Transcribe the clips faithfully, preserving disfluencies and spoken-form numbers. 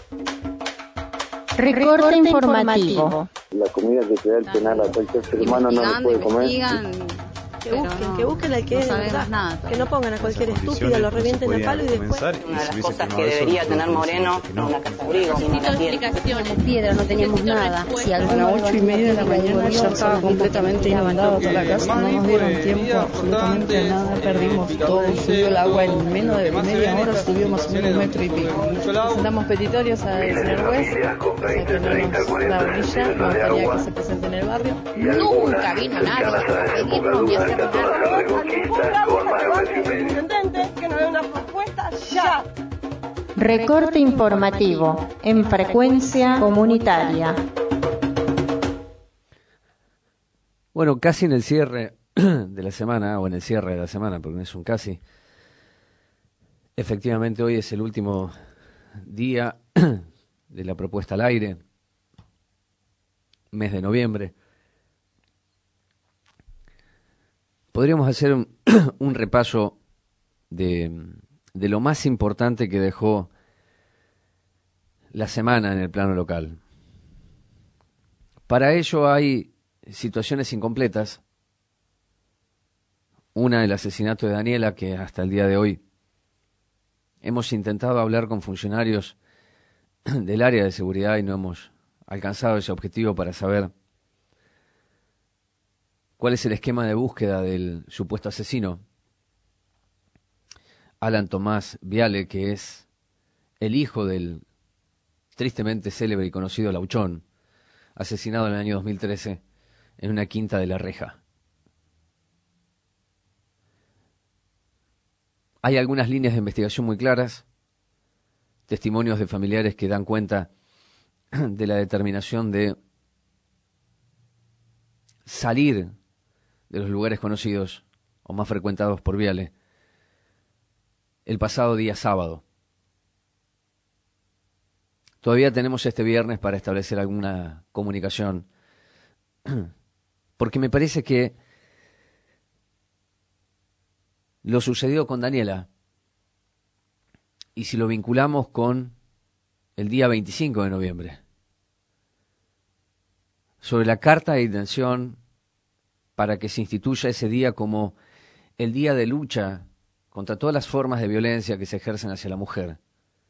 Recorte informativo. La comida que te da el penal a cualquier ser humano no lo puede comer. Que busquen, que busquen al que no es de verdad, nada, que no pongan a cualquier estúpido, lo revienten a palo y después... Una de las cosas que debería tener Moreno es una casa de abrigo, si ni la tiene. Teníamos piedra, no teníamos nada. Si a las ocho y media de la mañana ya estaba completamente inundado toda la casa. No nos dieron tiempo absolutamente a nada, perdimos todo. Subió el agua en menos de media hora, subió más o menos un metro y pico. Presentamos petitorios al señor juez, o sea que no nos da orilla, no quería que se presente en el barrio. Nunca vino nadie a pedirnos ni a hacer nada. Intendente, que nos dé una propuesta ya. Recorte informativo en frecuencia comunitaria. Bueno, casi en el cierre de la semana, o en el cierre de la semana, porque no es un casi. Efectivamente, hoy es el último día de la propuesta al aire, mes de noviembre. Podríamos hacer un, un repaso de, de lo más importante que dejó la semana en el plano local. Para ello hay situaciones incompletas. Una, el asesinato de Daniela, que hasta el día de hoy hemos intentado hablar con funcionarios del área de seguridad y no hemos alcanzado ese objetivo para saber cuál es el esquema de búsqueda del supuesto asesino. Alan Tomás Viale, que es el hijo del tristemente célebre y conocido Lauchón, asesinado en el año dos mil trece en una quinta de La Reja. Hay algunas líneas de investigación muy claras, testimonios de familiares que dan cuenta de la determinación de salir de los lugares conocidos o más frecuentados por Viale el pasado día sábado. Todavía tenemos este viernes para establecer alguna comunicación, porque me parece que lo sucedido con Daniela, y si lo vinculamos con el día veinticinco de noviembre, sobre la carta de intención para que se instituya ese día como el día de lucha contra todas las formas de violencia que se ejercen hacia la mujer,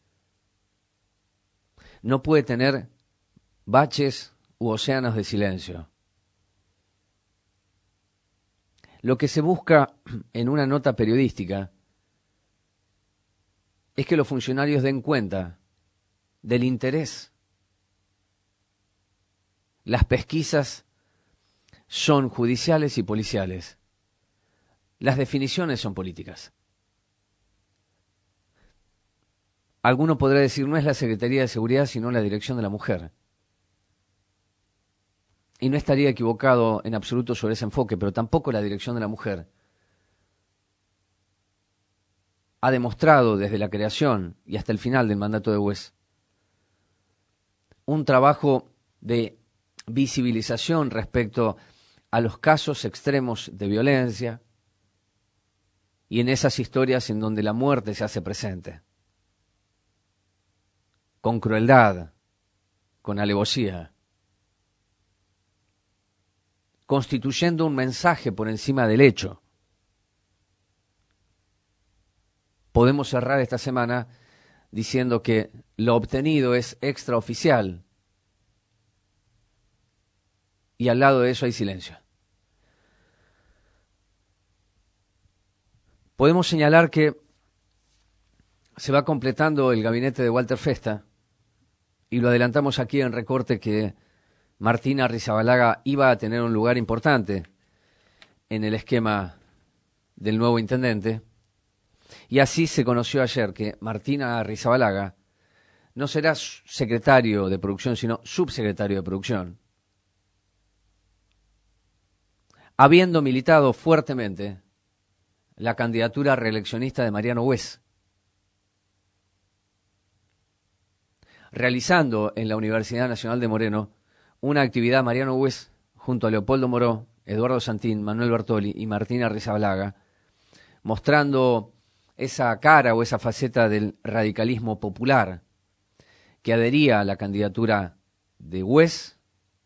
no puede tener baches u océanos de silencio. Lo que se busca en una nota periodística es que los funcionarios den cuenta del interés. Las pesquisas son judiciales y policiales. Las definiciones son políticas. Alguno podrá decir, no es la Secretaría de Seguridad, sino la Dirección de la Mujer. Y no estaría equivocado en absoluto sobre ese enfoque, pero tampoco la Dirección de la Mujer ha demostrado desde la creación y hasta el final del mandato de Wes un trabajo de visibilización respecto a los casos extremos de violencia y en esas historias en donde la muerte se hace presente, con crueldad, con alevosía, constituyendo un mensaje por encima del hecho. Podemos cerrar esta semana diciendo que lo obtenido es extraoficial y al lado de eso hay silencio. Podemos señalar que se va completando el gabinete de Walter Festa y lo adelantamos aquí en recorte que Martina Arrizabalaga iba a tener un lugar importante en el esquema del nuevo intendente. Y así se conoció ayer que Martina Arrizabalaga no será secretario de producción, sino subsecretario de producción, habiendo militado fuertemente la candidatura reeleccionista de Mariano Wes, realizando en la Universidad Nacional de Moreno una actividad Mariano Wes junto a Leopoldo Moró, Eduardo Santín, Manuel Bertoli y Martina Arrizabalaga, mostrando esa cara o esa faceta del radicalismo popular que adhería a la candidatura de Güez,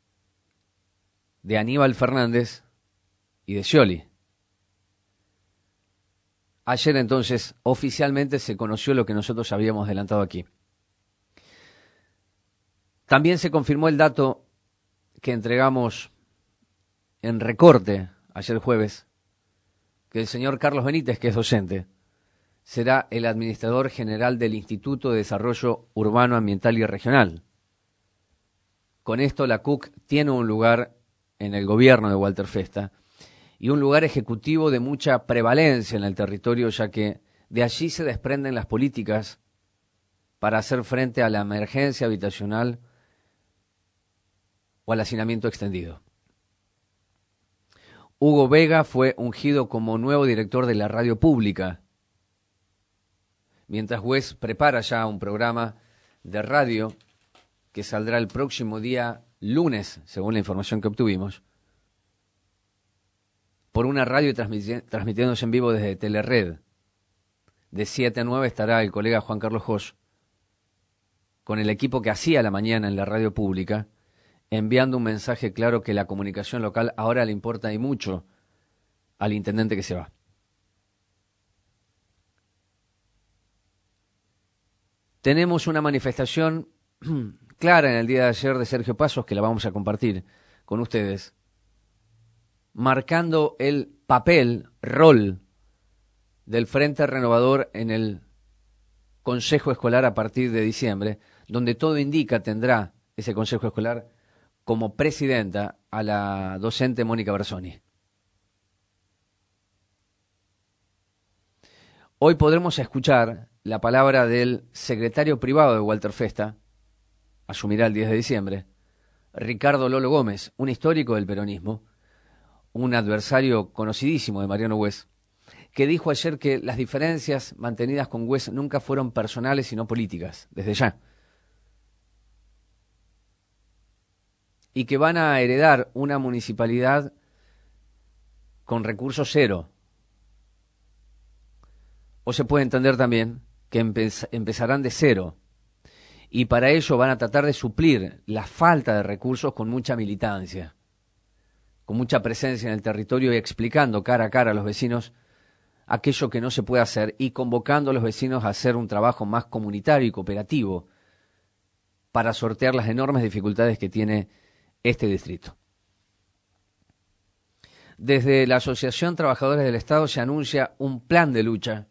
de Aníbal Fernández y de Scioli. Ayer entonces oficialmente se conoció lo que nosotros habíamos adelantado aquí. También se confirmó el dato que entregamos en recorte ayer jueves, que el señor Carlos Benítez, que es docente, será el administrador general del Instituto de Desarrollo Urbano, Ambiental y Regional. Con esto la C U C tiene un lugar en el gobierno de Walter Festa y un lugar ejecutivo de mucha prevalencia en el territorio, ya que de allí se desprenden las políticas para hacer frente a la emergencia habitacional o al hacinamiento extendido. Hugo Vega fue ungido como nuevo director de la radio pública, mientras Güez prepara ya un programa de radio que saldrá el próximo día lunes, según la información que obtuvimos, por una radio transmiti- transmitiéndose en vivo desde Telered. De siete a nueve estará el colega Juan Carlos Jos con el equipo que hacía la mañana en la radio pública, enviando un mensaje claro que la comunicación local ahora le importa y mucho al intendente que se va. Tenemos una manifestación clara en el día de ayer de Sergio Pasos, que la vamos a compartir con ustedes, marcando el papel, rol del Frente Renovador en el Consejo Escolar a partir de diciembre, donde todo indica tendrá ese Consejo Escolar como presidenta a la docente Mónica Bersoni. Hoy podremos escuchar la palabra del secretario privado de Walter Festa, asumirá el diez de diciembre, Ricardo Lolo Gómez, un histórico del peronismo, un adversario conocidísimo de Mariano Güez, que dijo ayer que las diferencias mantenidas con Güez nunca fueron personales sino políticas, desde ya. Y que van a heredar una municipalidad con recursos cero. O se puede entender también que empe- empezarán de cero. Y para ello van a tratar de suplir la falta de recursos con mucha militancia, con mucha presencia en el territorio y explicando cara a cara a los vecinos aquello que no se puede hacer y convocando a los vecinos a hacer un trabajo más comunitario y cooperativo para sortear las enormes dificultades que tiene este distrito. Desde la Asociación Trabajadores del Estado se anuncia un plan de lucha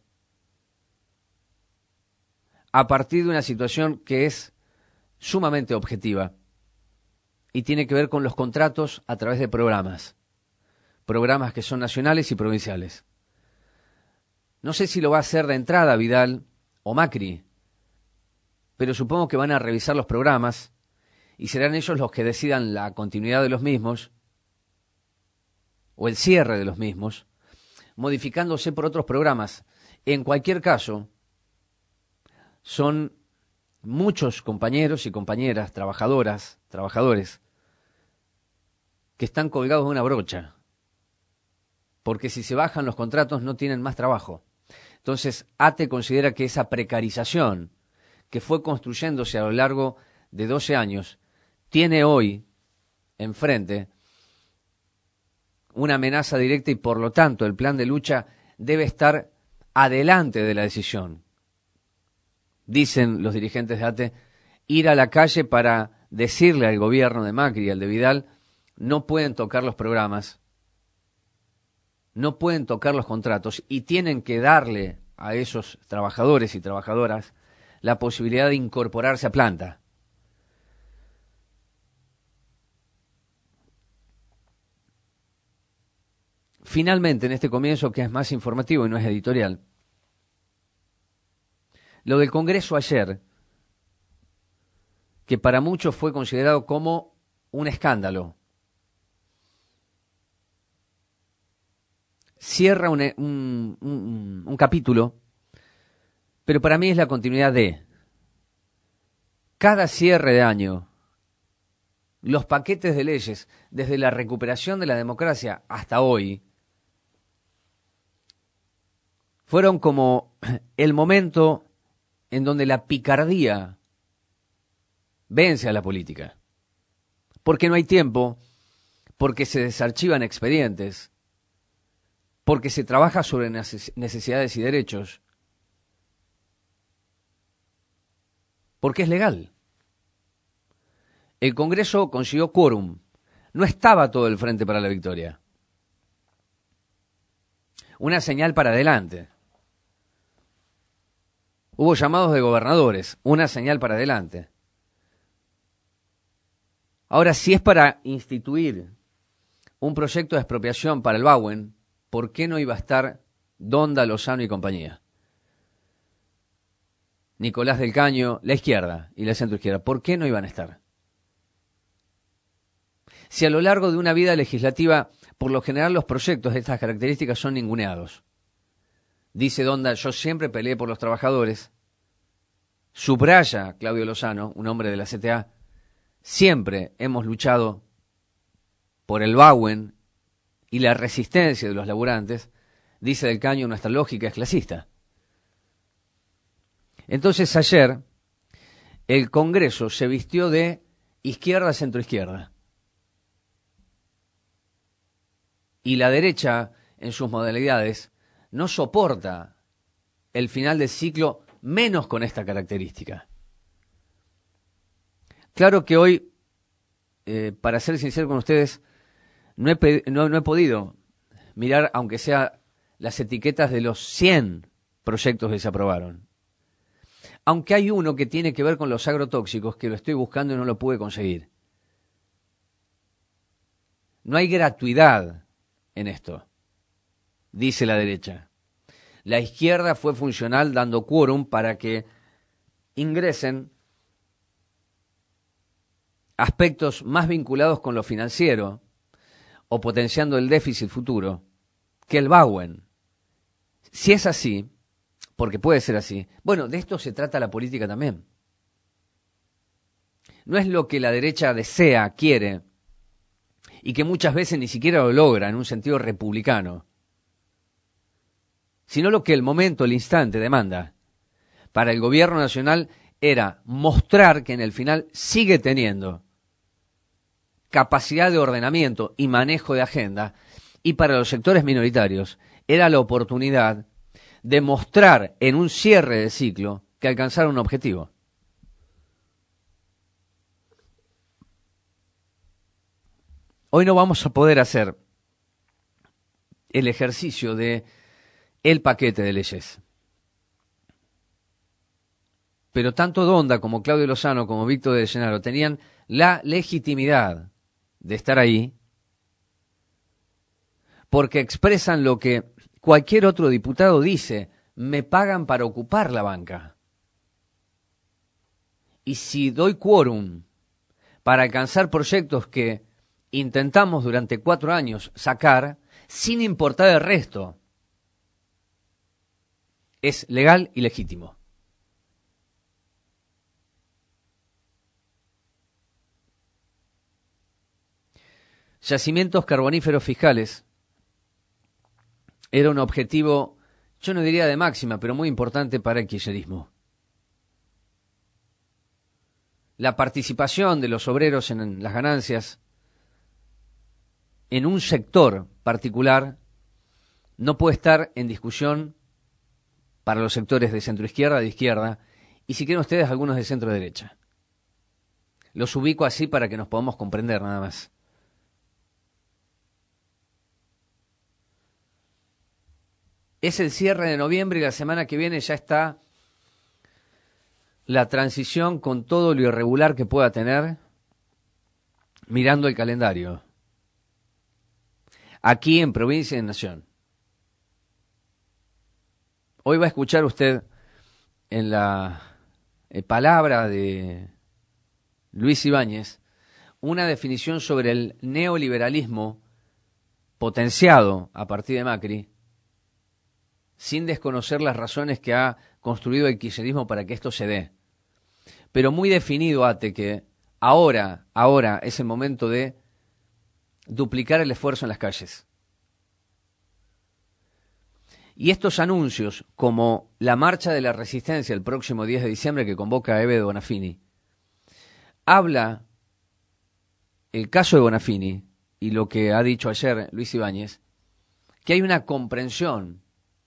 a partir de una situación que es sumamente objetiva y tiene que ver con los contratos a través de programas, programas que son nacionales y provinciales. No sé si lo va a hacer de entrada Vidal o Macri, pero supongo que van a revisar los programas y serán ellos los que decidan la continuidad de los mismos o el cierre de los mismos, modificándose por otros programas. En cualquier caso, son muchos compañeros y compañeras, trabajadoras, trabajadores, que están colgados de una brocha, porque si se bajan los contratos no tienen más trabajo. Entonces, A T E considera que esa precarización que fue construyéndose a lo largo de doce años, tiene hoy enfrente una amenaza directa y por lo tanto el plan de lucha debe estar adelante de la decisión. Dicen los dirigentes de A T E, ir a la calle para decirle al gobierno de Macri y al de Vidal, no pueden tocar los programas, no pueden tocar los contratos y tienen que darle a esos trabajadores y trabajadoras la posibilidad de incorporarse a planta. Finalmente, en este comienzo que es más informativo y no es editorial, lo del Congreso ayer, que para muchos fue considerado como un escándalo, cierra un, un, un, un capítulo, pero para mí es la continuidad de cada cierre de año, los paquetes de leyes, desde la recuperación de la democracia hasta hoy, fueron como el momento en donde la picardía vence a la política. Porque no hay tiempo, porque se desarchivan expedientes, porque se trabaja sobre necesidades y derechos, porque es legal. El Congreso consiguió quórum. No estaba todo el frente para la victoria. Una señal para adelante. Hubo llamados de gobernadores, una señal para adelante. Ahora, si es para instituir un proyecto de expropiación para el Bauen, ¿por qué no iba a estar Donda, Lozano y compañía? Nicolás del Caño, la izquierda y la centroizquierda, ¿por qué no iban a estar? Si a lo largo de una vida legislativa, por lo general los proyectos de estas características son ninguneados. Dice Donda, yo siempre peleé por los trabajadores. Subraya Claudio Lozano, un hombre de la C T A, siempre hemos luchado por el Bauen y la resistencia de los laburantes. Dice del Caño, nuestra lógica es clasista. Entonces ayer el Congreso se vistió de izquierda centroizquierda. Y la derecha, en sus modalidades, no soporta el final del ciclo, menos con esta característica. Claro que hoy, eh, para ser sincero con ustedes, no he, no, no he podido mirar, aunque sea las etiquetas de los cien proyectos que se aprobaron. Aunque hay uno que tiene que ver con los agrotóxicos, que lo estoy buscando y no lo pude conseguir. No hay gratuidad en esto, dice la derecha. La izquierda fue funcional dando quórum para que ingresen aspectos más vinculados con lo financiero o potenciando el déficit futuro que el Bauen. Si es así, porque puede ser así, bueno, de esto se trata la política también. No es lo que la derecha desea, quiere, y que muchas veces ni siquiera lo logra en un sentido republicano, sino lo que el momento, el instante demanda. Para el gobierno nacional era mostrar que en el final sigue teniendo capacidad de ordenamiento y manejo de agenda, y para los sectores minoritarios era la oportunidad de mostrar en un cierre de ciclo que alcanzaron un objetivo. Hoy no vamos a poder hacer el ejercicio de el paquete de leyes. Pero tanto Donda como Claudio Lozano como Víctor de Llenaro tenían la legitimidad de estar ahí porque expresan lo que cualquier otro diputado dice: me pagan para ocupar la banca. Y si doy quórum para alcanzar proyectos que intentamos durante cuatro años sacar, sin importar el resto, es legal y legítimo. Yacimientos carboníferos fiscales era un objetivo, yo no diría de máxima, pero muy importante para el kirchnerismo. La participación de los obreros en las ganancias en un sector particular no puede estar en discusión para los sectores de centroizquierda, de izquierda, y si quieren ustedes algunos de centro derecha. Los ubico así para que nos podamos comprender nada más. Es el cierre de noviembre y la semana que viene ya está la transición con todo lo irregular que pueda tener, mirando el calendario. Aquí en Provincia y en Nación. Hoy va a escuchar usted en la eh, palabra de Luis Ibáñez una definición sobre el neoliberalismo potenciado a partir de Macri, sin desconocer las razones que ha construido el kirchnerismo para que esto se dé. Pero muy definido, Ate, que ahora, ahora es el momento de duplicar el esfuerzo en las calles. Y estos anuncios, como la marcha de la resistencia el próximo diez de diciembre que convoca a Eve Bonafini, habla el caso de Bonafini y lo que ha dicho ayer Luis Ibáñez, que hay una comprensión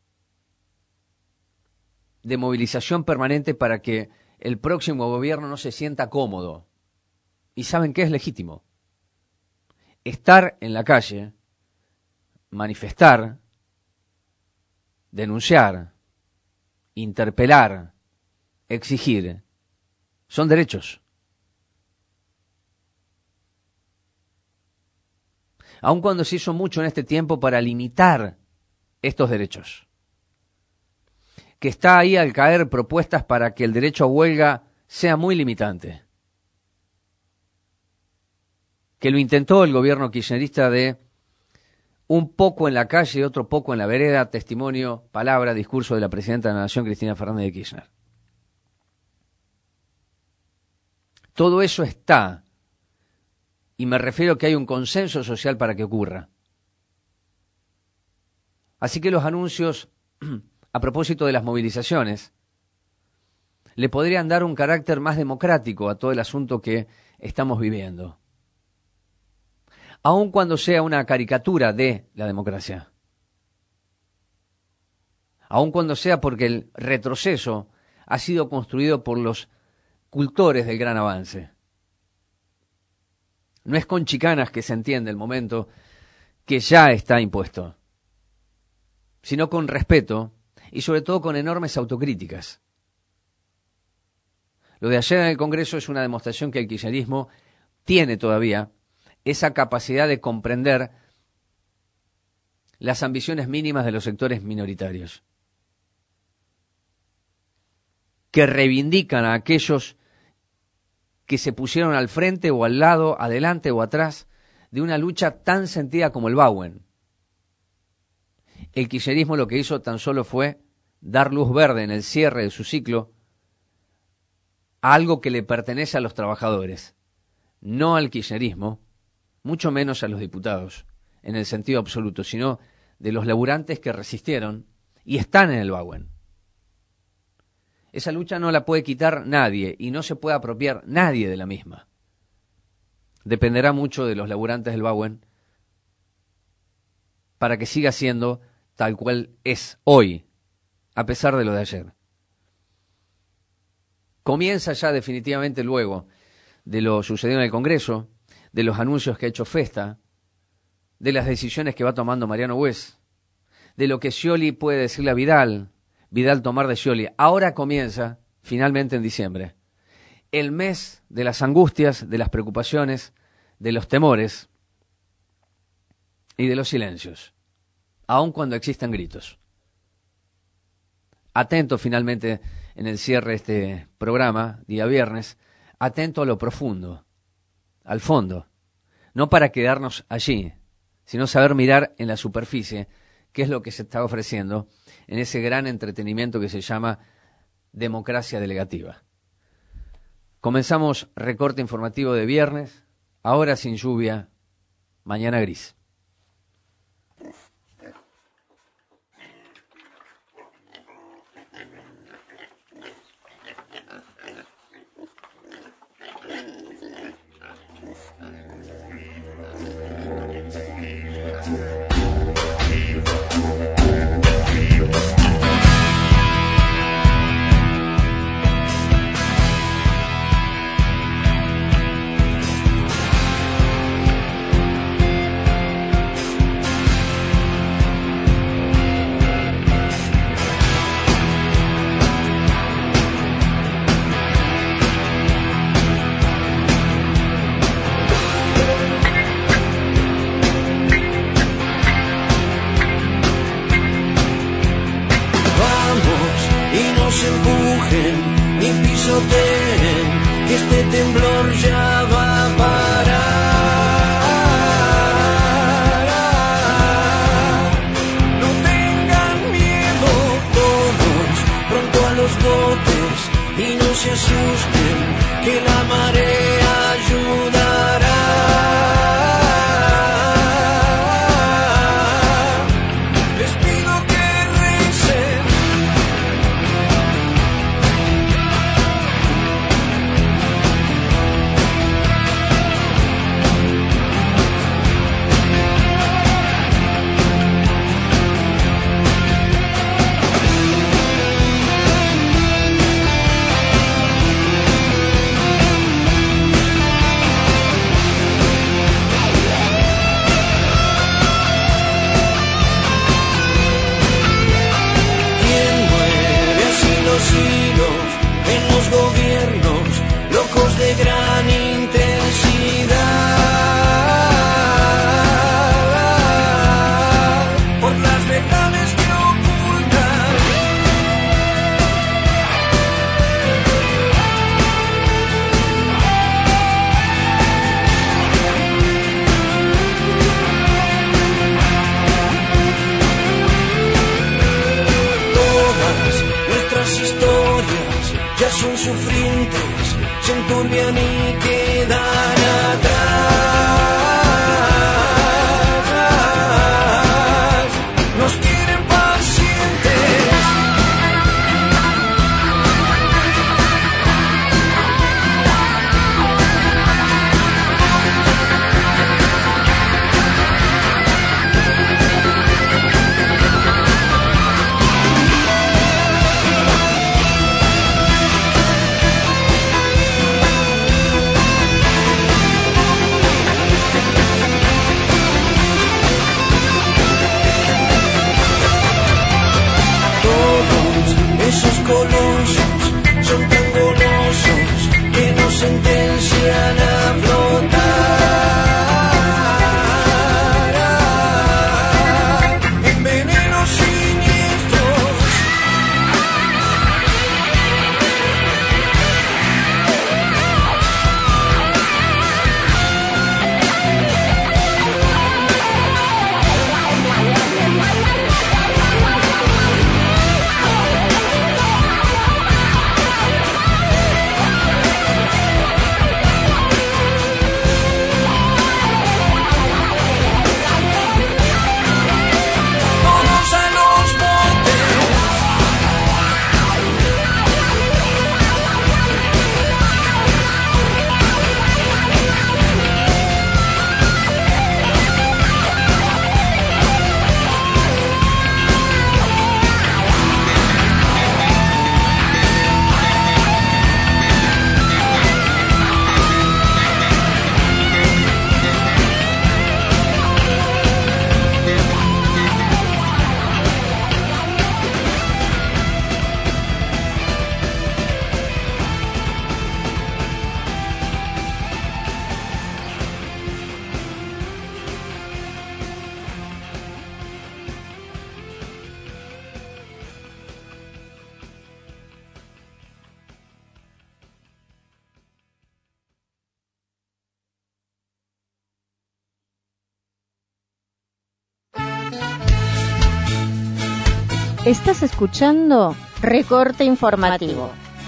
de movilización permanente para que el próximo gobierno no se sienta cómodo. Y saben que es legítimo. Estar en la calle, manifestar, denunciar, interpelar, exigir, son derechos. Aun cuando se hizo mucho en este tiempo para limitar estos derechos. Que está ahí al caer propuestas para que el derecho a huelga sea muy limitante. Que lo intentó el gobierno kirchnerista de un poco en la calle y otro poco en la vereda, testimonio, palabra, discurso de la presidenta de la Nación, Cristina Fernández de Kirchner. Todo eso está, y me refiero a que hay un consenso social para que ocurra. Así que los anuncios, a propósito de las movilizaciones, le podrían dar un carácter más democrático a todo el asunto que estamos viviendo. Aun cuando sea una caricatura de la democracia. Aun cuando sea porque el retroceso ha sido construido por los cultores del gran avance. No es con chicanas que se entiende el momento que ya está impuesto, sino con respeto y sobre todo con enormes autocríticas. Lo de ayer en el Congreso es una demostración que el kirchnerismo tiene todavía esa capacidad de comprender las ambiciones mínimas de los sectores minoritarios, que reivindican a aquellos que se pusieron al frente o al lado, adelante o atrás, de una lucha tan sentida como el Bauen. El kirchnerismo lo que hizo tan solo fue dar luz verde en el cierre de su ciclo a algo que le pertenece a los trabajadores, no al kirchnerismo, mucho menos a los diputados, en el sentido absoluto, sino de los laburantes que resistieron y están en el Bauen. Esa lucha no la puede quitar nadie y no se puede apropiar nadie de la misma. Dependerá mucho de los laburantes del Bauen para que siga siendo tal cual es hoy, a pesar de lo de ayer. Comienza ya definitivamente luego de lo sucedido en el Congreso, de los anuncios que ha hecho Festa, de las decisiones que va tomando Mariano Güez, de lo que Scioli puede decirle a Vidal, Vidal tomar de Scioli. Ahora comienza, finalmente en diciembre, el mes de las angustias, de las preocupaciones, de los temores y de los silencios, aun cuando existan gritos. Atento finalmente en el cierre de este programa, día viernes, atento a lo profundo, al fondo, no para quedarnos allí, sino saber mirar en la superficie qué es lo que se está ofreciendo en ese gran entretenimiento que se llama democracia delegativa. Comenzamos recorte informativo de viernes, ahora sin lluvia, mañana gris. cambian y quedan atrás. Nos quieren pacientes. Esos colosos son tan golosos que nos sentencian a flotar en venenos siniestros. Estás escuchando Recorte Informativo.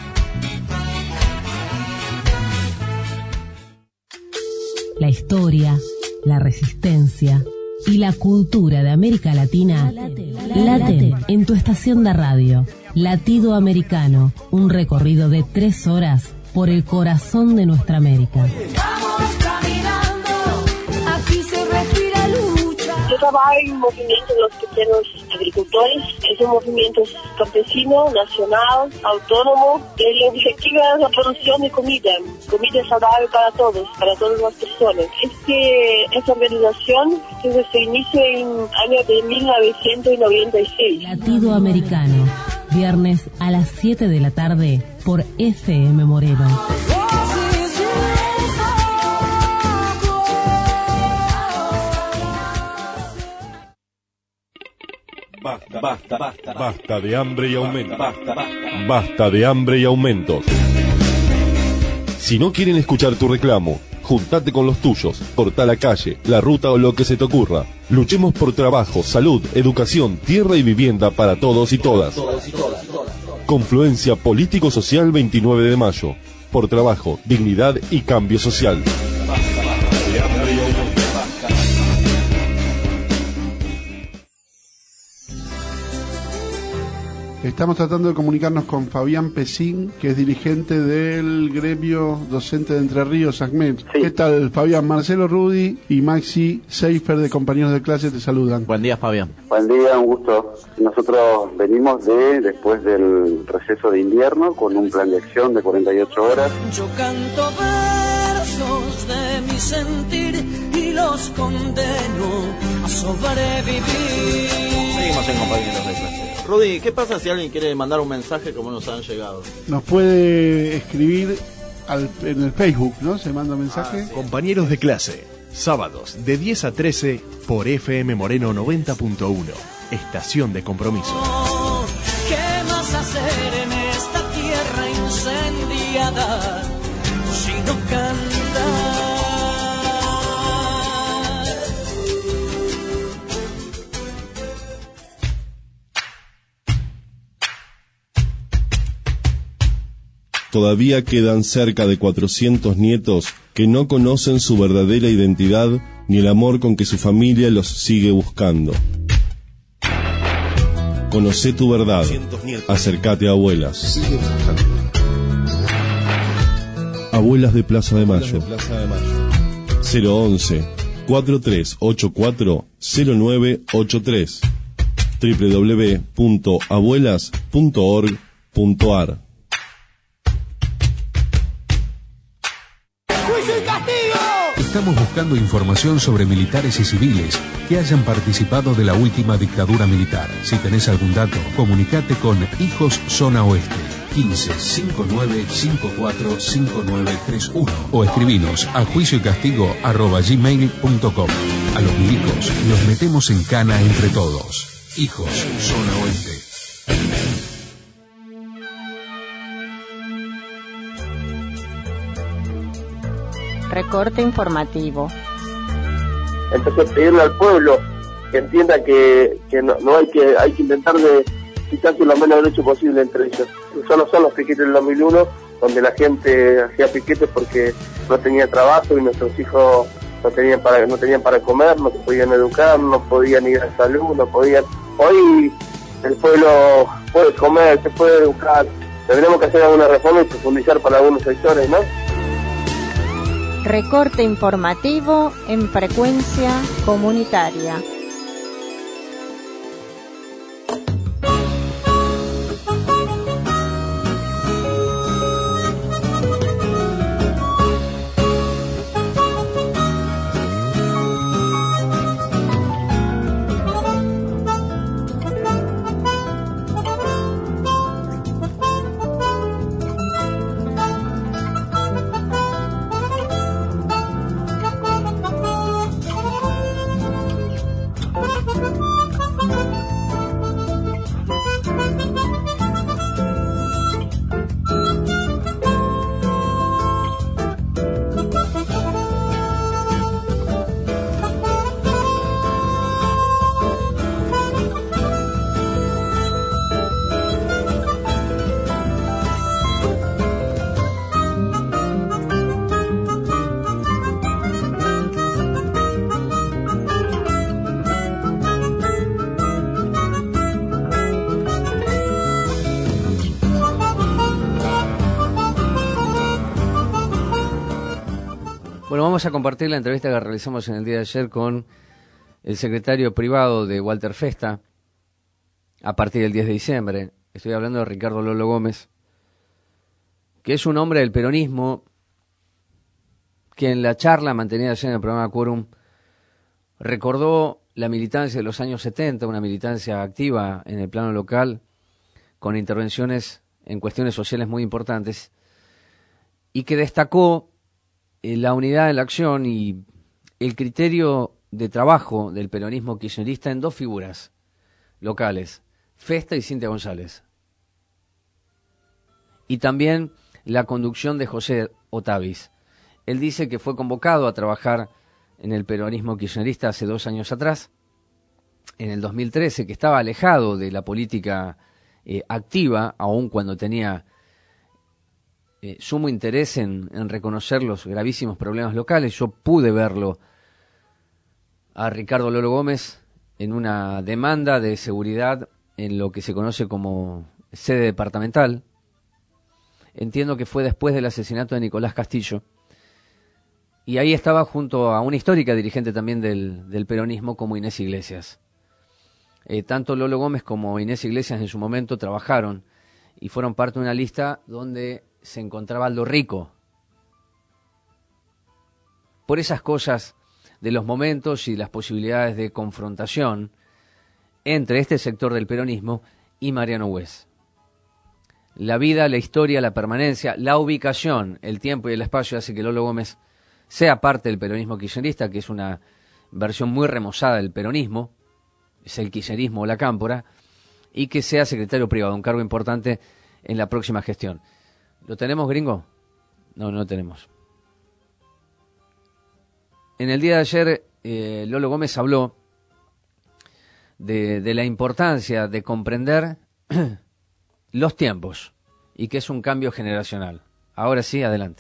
La historia, la resistencia y la cultura de América Latina laten en tu estación de radio. Latido Americano, un recorrido de tres horas por el corazón de nuestra América. Yo trabajo en un movimiento de los pequeños agricultores. Es un movimiento campesino, nacional, autónomo. El objetivo es la producción de comida, comida saludable para todos, para todas las personas. Este, esta organización se inició en el año de mil novecientos noventa y seis. Latido Americano, viernes a las siete de la tarde por F M Moreno. Basta, basta, basta, basta de hambre y aumentos. Basta, basta, basta de hambre y aumentos. Si no quieren escuchar tu reclamo, juntate con los tuyos, corta la calle, la ruta o lo que se te ocurra. Luchemos por trabajo, salud, educación, tierra y vivienda para todos y todas. Confluencia Político-Social veintinueve de mayo. Por trabajo, dignidad y cambio social. Estamos tratando de comunicarnos con Fabián Pesín, que es dirigente del gremio docente de Entre Ríos, ACMET. Sí. ¿Qué tal, Fabián? Marcelo Rudy y Maxi Seifer de Compañeros de Clase te saludan. Buen día, Fabián. Buen día, un gusto. Nosotros venimos de después del receso de invierno con un plan de acción de cuarenta y ocho horas. Yo canto versos de mi sentir y los condeno a sobrevivir. Seguimos en Compañeros de Clase. Rudy, ¿qué pasa si alguien quiere mandar un mensaje como nos han llegado? Nos puede escribir al, en el Facebook, ¿no? Se manda mensaje. Ah, Compañeros de Clase, sábados de diez a trece por F M Moreno noventa punto uno, estación de compromiso. ¿Qué más hacer en esta tierra incendiada si no cantar? todavía quedan cerca de cuatrocientos nietos que no conocen su verdadera identidad ni el amor con que su familia los sigue buscando. Conocé tu verdad. Acércate a Abuelas. Abuelas de Plaza de Mayo. cero once, cuatro tres ocho cuatro, cero nueve ocho tres. doble u doble u doble u punto abuelas punto org punto a r. Estamos buscando información sobre militares y civiles que hayan participado de la última dictadura militar. Si tenés algún dato, comunicate con Hijos Zona Oeste quince, cincuenta y nueve, cincuenta y cuatro, cincuenta y nueve treinta y uno o escribinos a juicio y castigo arroba gmail punto com. A los milicos los metemos en cana entre todos. Hijos Zona Oeste. Recorte informativo. Entonces pedirle al pueblo que entienda que, que no, no hay que hay que intentar de quitarse lo menos derecho posible entre ellos. Solo son los piquetes del dos mil uno, donde la gente hacía piquetes porque no tenía trabajo y nuestros hijos no tenían para no tenían para comer, no se podían educar, no podían ir a salud, no podían. Hoy el pueblo puede comer, se puede educar. Tendremos que hacer alguna reforma y profundizar para algunos sectores, ¿no? Recorte informativo en frecuencia comunitaria. Bueno, vamos a compartir la entrevista que realizamos en el día de ayer con el secretario privado de Walter Festa a partir del diez de diciembre. Estoy hablando de Ricardo Lolo Gómez, que es un hombre del peronismo que en la charla mantenida ayer en el programa Quórum recordó la militancia de los años setenta, una militancia activa en el plano local, con intervenciones en cuestiones sociales muy importantes, y que destacó la unidad en la acción y el criterio de trabajo del peronismo kirchnerista en dos figuras locales, Festa y Cintia González. Y también la conducción de José Otavis. Él dice que fue convocado a trabajar en el peronismo kirchnerista hace dos años atrás, en el dos mil trece, que estaba alejado de la política eh, activa, aun cuando tenía Eh, sumo interés en, en reconocer los gravísimos problemas locales. Yo pude verlo a Ricardo Lolo Gómez en una demanda de seguridad en lo que se conoce como sede departamental. Entiendo que fue después del asesinato de Nicolás Castillo. Y ahí estaba junto a una histórica dirigente también del, del peronismo como Inés Iglesias. Eh, tanto Lolo Gómez como Inés Iglesias en su momento trabajaron y fueron parte de una lista donde se encontraba Aldo Rico. Por esas cosas de los momentos y las posibilidades de confrontación entre este sector del peronismo y Mariano Hues. La vida, la historia, la permanencia, la ubicación, el tiempo y el espacio hace que Lolo Gómez sea parte del peronismo kirchnerista, que es una versión muy remozada del peronismo, es el kirchnerismo o la cámpora, y que sea secretario privado, un cargo importante en la próxima gestión. ¿Lo tenemos, gringo? No, no lo tenemos. En el día de ayer, eh, Lolo Gómez habló de, de la importancia de comprender los tiempos y que es un cambio generacional. Ahora sí, adelante.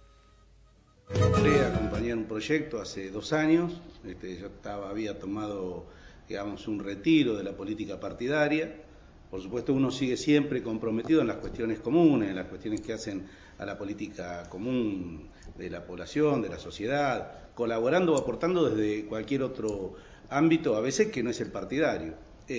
Entré a acompañar un proyecto hace dos años, este, yo estaba, había tomado, digamos, un retiro de la política partidaria. Por supuesto, uno sigue siempre comprometido en las cuestiones comunes, en las cuestiones que hacen a la política común de la población, de la sociedad, colaborando o aportando desde cualquier otro ámbito, a veces que no es el partidario.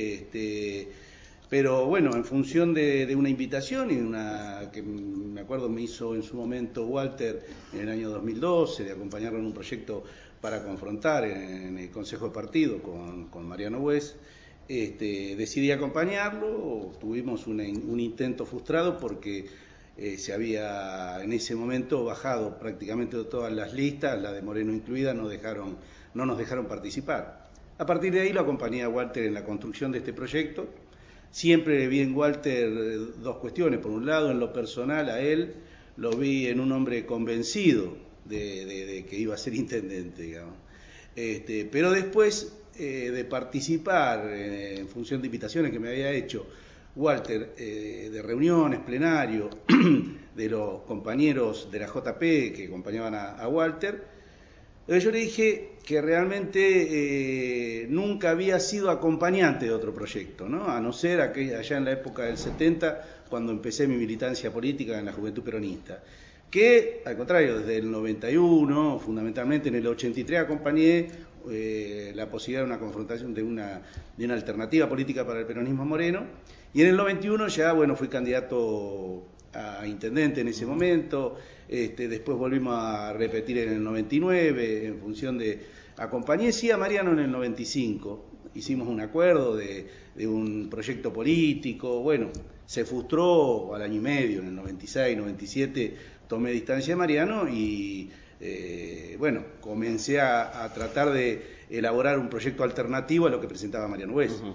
Este, pero bueno, en función de, de una invitación y una que me acuerdo me hizo en su momento Walter en el año dos mil doce, de acompañarlo en un proyecto para confrontar en, en el Consejo de Partido con, con Mariano Wes, este, decidí acompañarlo. Tuvimos una, un intento frustrado porque eh, se había en ese momento bajado prácticamente todas las listas, la de Moreno incluida, no, dejaron, no nos dejaron participar. A partir de ahí lo acompañé a Walter en la construcción de este proyecto. Siempre vi en Walter dos cuestiones. Por un lado, en lo personal, a él lo vi en un hombre convencido de, de, de que iba a ser intendente, digamos. Este, pero después eh, de participar eh, en función de invitaciones que me había hecho Walter, eh, de reuniones, plenarios, de los compañeros de la J P que acompañaban a, a Walter, yo le dije que realmente eh, nunca había sido acompañante de otro proyecto, ¿no? A no ser aquella, allá en la época del setenta, cuando empecé mi militancia política en la Juventud Peronista. Que, al contrario, desde el noventa y uno, fundamentalmente en el ochenta y tres, acompañé eh, la posibilidad de una confrontación, de una, de una alternativa política para el peronismo moreno. Y en el noventa y uno ya, bueno, fui candidato a intendente en ese momento. Este, después volvimos a repetir en el noventa y nueve, en función de... Acompañé sí a Mariano en el noventa y cinco, hicimos un acuerdo de, de un proyecto político, bueno, se frustró al año y medio, en el noventa y seis, noventa y siete, tomé distancia de Mariano y, eh, bueno, comencé a, a tratar de elaborar un proyecto alternativo a lo que presentaba Mariano Wes. Uh-huh.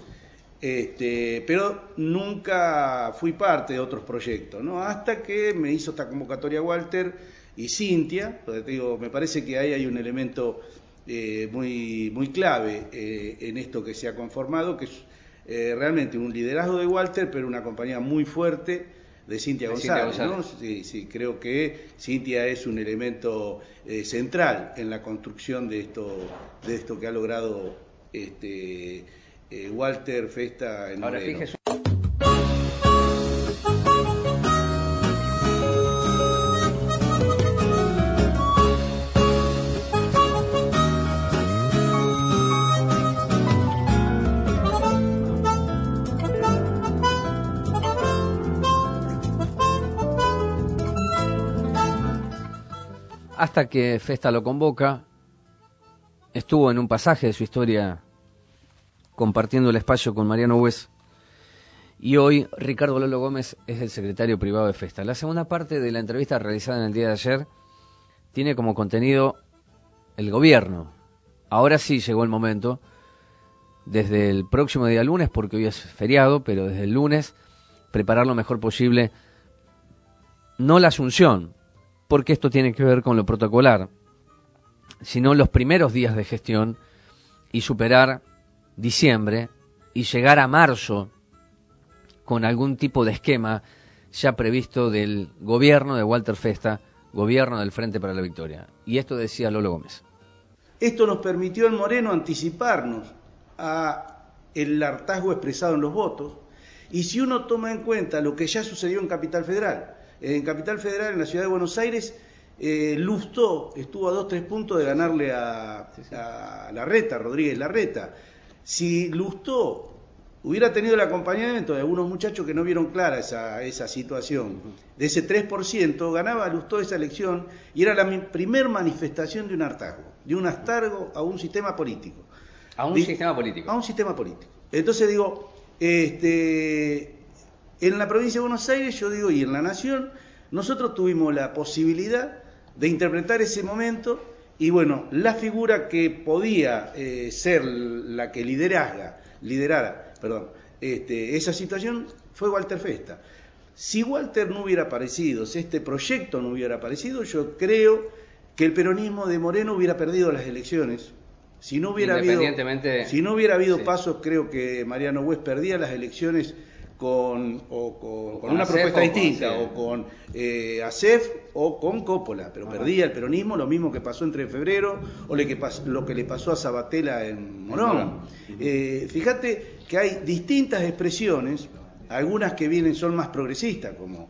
Este, pero nunca fui parte de otros proyectos, ¿no? Hasta que me hizo esta convocatoria Walter y Cintia. Te digo, me parece que ahí hay un elemento eh, muy, muy clave eh, en esto que se ha conformado, que es eh, realmente un liderazgo de Walter, pero una compañía muy fuerte de Cintia de González, Cintia González. ¿No? Sí, sí, creo que Cintia es un elemento eh, central en la construcción de esto, de esto que ha logrado este Eh, Walter Festa en Ahora Moreno. Fíjese. Hasta que Festa lo convoca, estuvo en un pasaje de su historia compartiendo el espacio con Mariano Wes, y hoy Ricardo Lolo Gómez es el secretario privado de Festa. La segunda parte de la entrevista realizada en el día de ayer tiene como contenido el gobierno. Ahora sí llegó el momento, desde el próximo día lunes, porque hoy es feriado, pero desde el lunes, preparar lo mejor posible, no la asunción, porque esto tiene que ver con lo protocolar, sino los primeros días de gestión y superar diciembre y llegar a marzo con algún tipo de esquema ya previsto del gobierno de Walter Festa, gobierno del Frente para la Victoria. Y esto decía Lolo Gómez. Esto nos permitió en Moreno anticiparnos a el hartazgo expresado en los votos, y si uno toma en cuenta lo que ya sucedió en Capital Federal, en Capital Federal, en la ciudad de Buenos Aires, eh, Lustó estuvo a dos, tres puntos de ganarle a, a Larreta, Rodríguez Larreta. Si Lustó hubiera tenido el acompañamiento de algunos muchachos que no vieron clara esa, esa situación, de ese tres por ciento, ganaba Lustó esa elección y era la primer manifestación de un hartazgo, de un hartazgo a un sistema político. A un de, sistema político. A un sistema político. Entonces digo, este, en la provincia de Buenos Aires, yo digo, y en la Nación, nosotros tuvimos la posibilidad de interpretar ese momento. Y bueno, la figura que podía eh, ser la que liderara, liderara perdón, este, esa situación fue Walter Festa. Si Walter no hubiera aparecido, si este proyecto no hubiera aparecido, yo creo que el peronismo de Moreno hubiera perdido las elecciones. Si no hubiera habido, si no hubiera habido sí. pasos, creo que Mariano Wes perdía las elecciones con, o con, con una propuesta distinta, o con eh, ASEF o con Coppola, pero Ajá. perdía el peronismo, lo mismo que pasó entre febrero, o lo que, pas, lo que le pasó a Sabatella en Morón. Uh-huh. Eh, fíjate que hay distintas expresiones, algunas que vienen son más progresistas, como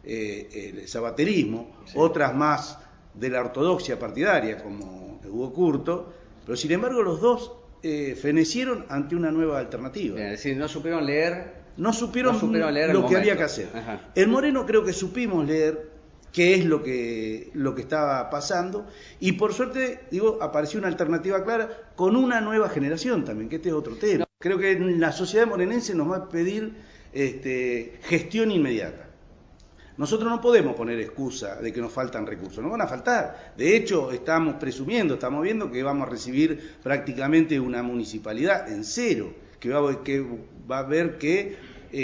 eh, el sabaterismo, sí. otras más de la ortodoxia partidaria, como Hugo Curto, pero sin embargo los dos eh, fenecieron ante una nueva alternativa. Es decir, no supieron leer... No supieron, no supieron leer lo que había que hacer. Ajá. En Moreno creo que supimos leer qué es lo que, lo que estaba pasando, y por suerte, digo, apareció una alternativa clara con una nueva generación también, que este es otro tema. No. Creo que la sociedad morenense nos va a pedir este, gestión inmediata. Nosotros no podemos poner excusa de que nos faltan recursos, nos van a faltar. De hecho, estamos presumiendo, estamos viendo que vamos a recibir prácticamente una municipalidad en cero, que va a, que va a haber que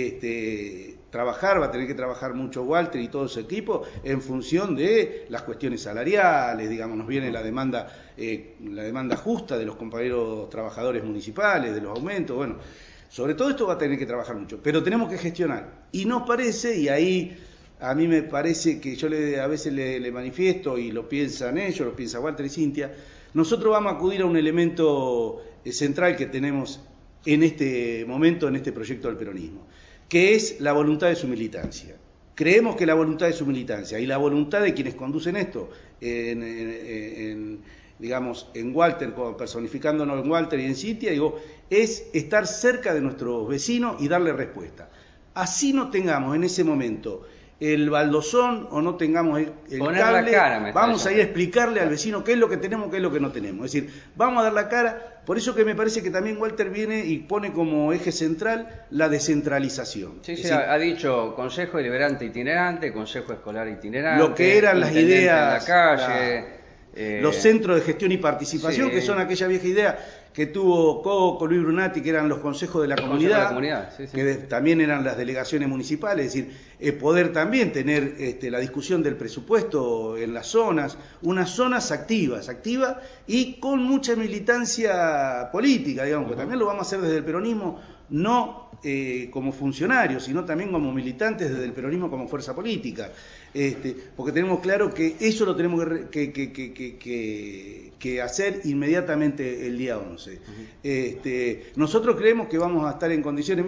este, trabajar, va a tener que trabajar mucho Walter y todo su equipo en función de las cuestiones salariales, digamos, nos viene la demanda, eh, la demanda justa de los compañeros trabajadores municipales, de los aumentos, bueno, sobre todo esto va a tener que trabajar mucho, pero tenemos que gestionar. Y nos parece, y ahí a mí me parece que yo le, a veces le, le manifiesto, y lo piensan ellos, lo piensa Walter y Cintia, nosotros vamos a acudir a un elemento eh, central que tenemos en este momento, en este proyecto del peronismo, que es la voluntad de su militancia. Creemos que la voluntad de su militancia y la voluntad de quienes conducen esto, en, en, en, digamos, en Walter, personificándonos en Walter y en Cintia, digo, es estar cerca de nuestros vecinos y darle respuesta. Así no tengamos en ese momento el baldosón o no tengamos el, el cable, cara, vamos a ir a explicarle al vecino qué es lo que tenemos, qué es lo que no tenemos. Es decir, vamos a dar la cara, por eso que me parece que también Walter viene y pone como eje central la descentralización. Sí, sí, decir, ha dicho Consejo Deliberante Itinerante, Consejo Escolar Itinerante, lo que eran las ideas, en la calle, la, eh, los centros de gestión y participación, sí, que son aquella vieja idea que tuvo Coco, Luis Brunati, que eran los consejos de la los comunidad, de la comunidad sí, sí. que de, también eran las delegaciones municipales, es decir, eh, poder también tener este, la discusión del presupuesto en las zonas, unas zonas activas, activas y con mucha militancia política, digamos, uh-huh. que también lo vamos a hacer desde el peronismo, no eh, como funcionarios, sino también como militantes desde el peronismo como fuerza política, este, porque tenemos claro que eso lo tenemos que, que, que, que, que, que hacer inmediatamente el día once. Uh-huh. Este, nosotros creemos que vamos a estar en condiciones,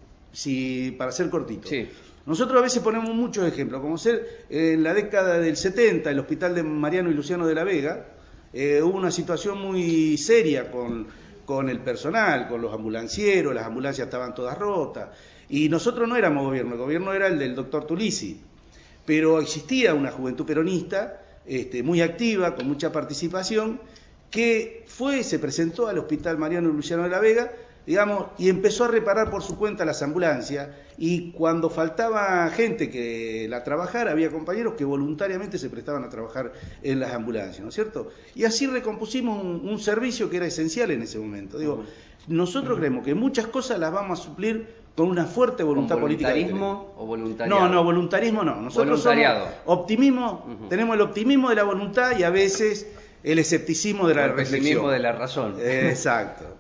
si, para ser cortito, sí. Nosotros a veces ponemos muchos ejemplos, como ser en la década del setenta, el hospital de Mariano y Luciano de la Vega, eh, hubo una situación muy seria con, con el personal, con los ambulancieros, las ambulancias estaban todas rotas, y nosotros no éramos gobierno, el gobierno era el del doctor Tulisi, pero existía una juventud peronista este, muy activa, con mucha participación, que fue, se presentó al hospital Mariano y Luciano de la Vega, digamos, y empezó a reparar por su cuenta las ambulancias, y cuando faltaba gente que la trabajara, había compañeros que voluntariamente se prestaban a trabajar en las ambulancias, ¿no es cierto? Y así recompusimos un, un servicio que era esencial en ese momento. Digo, nosotros creemos que muchas cosas las vamos a suplir con una fuerte voluntad política. ¿Voluntarismo o voluntariado? No, no, voluntarismo no. Nosotros somos optimismo, uh-huh. tenemos el optimismo de la voluntad y a veces el escepticismo de la el reflexión. El pesimismo de la razón. Eh, exacto.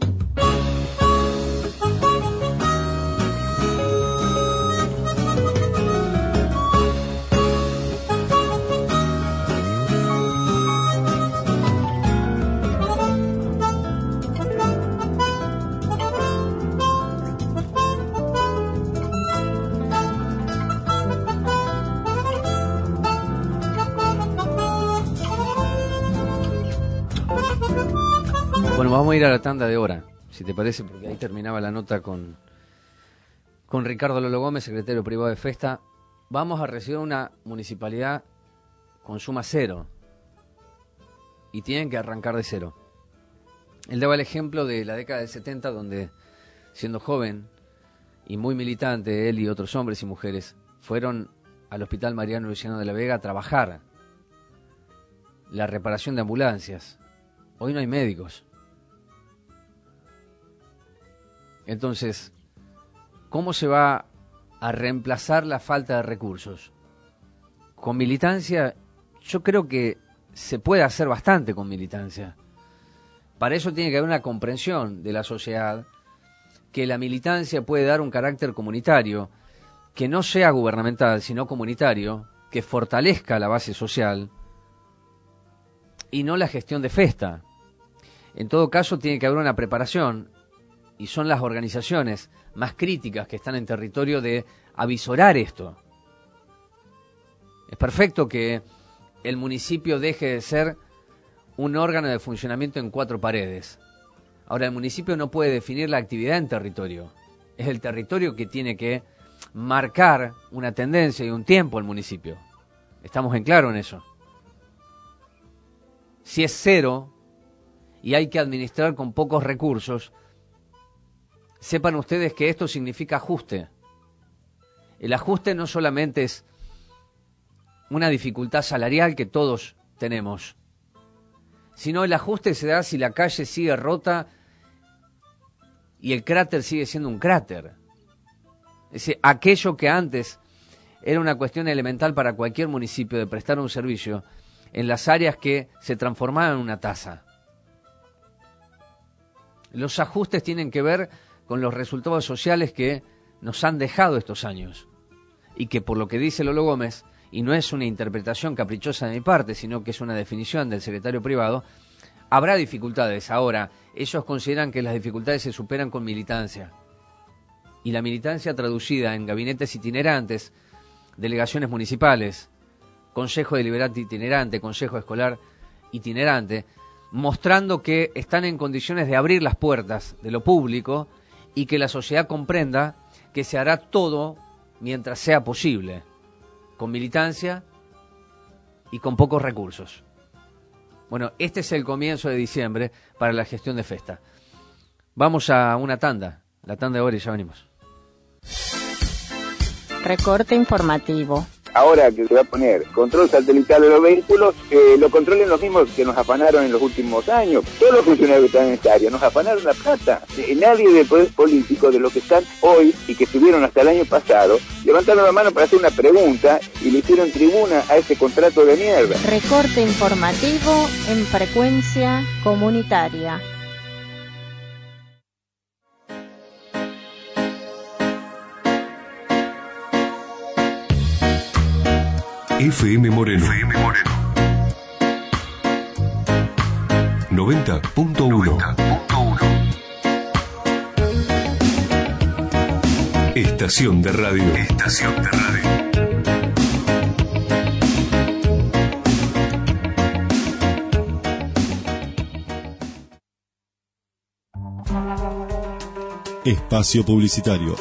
Bueno, vamos a ir a la tanda de hora, si te parece, porque ahí terminaba la nota con, con Ricardo Lolo Gómez, secretario privado de Festa. Vamos a recibir una municipalidad con suma cero y tienen que arrancar de cero. Él daba el ejemplo de la década del setenta, donde, siendo joven y muy militante, él y otros hombres y mujeres fueron al Hospital Mariano Luciano de la Vega a trabajar la reparación de ambulancias. Hoy no hay médicos. Entonces, ¿cómo se va a reemplazar la falta de recursos? Con militancia, yo creo que se puede hacer bastante con militancia. Para eso tiene que haber una comprensión de la sociedad que la militancia puede dar un carácter comunitario, que no sea gubernamental, sino comunitario, que fortalezca la base social y no la gestión de festa. En todo caso, tiene que haber una preparación, y son las organizaciones más críticas que están en territorio de avisorar esto. Es perfecto que el municipio deje de ser un órgano de funcionamiento en cuatro paredes. Ahora, el municipio no puede definir la actividad en territorio. Es el territorio que tiene que marcar una tendencia y un tiempo al municipio. ¿Estamos en claro en eso? Si es cero y hay que administrar con pocos recursos, sepan ustedes que esto significa ajuste. El ajuste no solamente es una dificultad salarial que todos tenemos, sino el ajuste se da si la calle sigue rota y el cráter sigue siendo un cráter. Es decir, aquello que antes era una cuestión elemental para cualquier municipio de prestar un servicio, en las áreas que se transformaban en una tasa. Los ajustes tienen que ver con los resultados sociales que nos han dejado estos años, y que por lo que dice Lolo Gómez, y no es una interpretación caprichosa de mi parte, sino que es una definición del secretario privado, habrá dificultades. Ahora, ellos consideran que las dificultades se superan con militancia, y la militancia traducida en gabinetes itinerantes, delegaciones municipales, consejo deliberante itinerante, consejo escolar itinerante, mostrando que están en condiciones de abrir las puertas de lo público y que la sociedad comprenda que se hará todo mientras sea posible, con militancia y con pocos recursos. Bueno, este es el comienzo de diciembre para la gestión de festa. Vamos a una tanda, la tanda de ahora y ya venimos. Recorte informativo. Ahora que se va a poner control satelital de los vehículos, eh, lo controlen los mismos que nos afanaron en los últimos años. Todos los funcionarios que están en esta área nos afanaron la plata. Eh, nadie del poder político, de los que están hoy y que estuvieron hasta el año pasado, levantaron la mano para hacer una pregunta y le hicieron tribuna a ese contrato de mierda. Recorte informativo en frecuencia comunitaria. F M Moreno. F M Moreno. noventa punto uno. Estación de radio. Estación de radio. Espacio publicitario.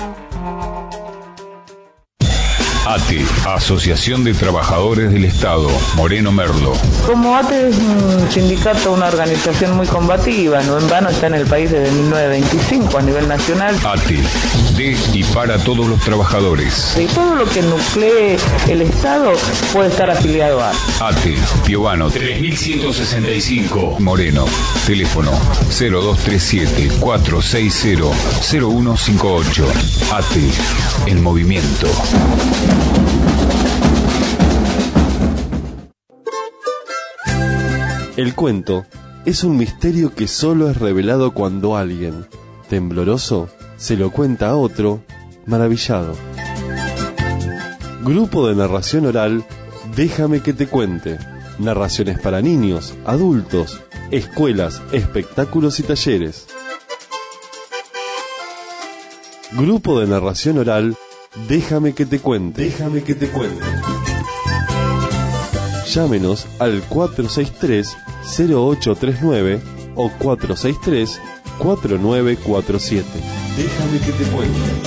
A T E, Asociación de Trabajadores del Estado, Moreno Merlo. Como A T E es un sindicato, una organización muy combativa, no en vano está en el país desde mil novecientos veinticinco a nivel nacional. A T E, de y para todos los trabajadores. Y todo lo que nuclee el Estado puede estar afiliado a A T E, Piovano tres mil ciento sesenta y cinco, Moreno. Teléfono cero dos tres siete, cuatro seis cero, cero uno cinco ocho. A T E, el movimiento. El cuento es un misterio que solo es revelado cuando alguien, tembloroso, se lo cuenta a otro, maravillado. Grupo de narración oral, Déjame que te cuente. Narraciones para niños, adultos, escuelas, espectáculos y talleres. Grupo de narración oral, Déjame que te cuente. Déjame que te cuente. Llámenos al cuatro seis tres, cero ocho tres nueve o cuatro seis tres, cuatro nueve cuatro siete. Déjame que te cuente.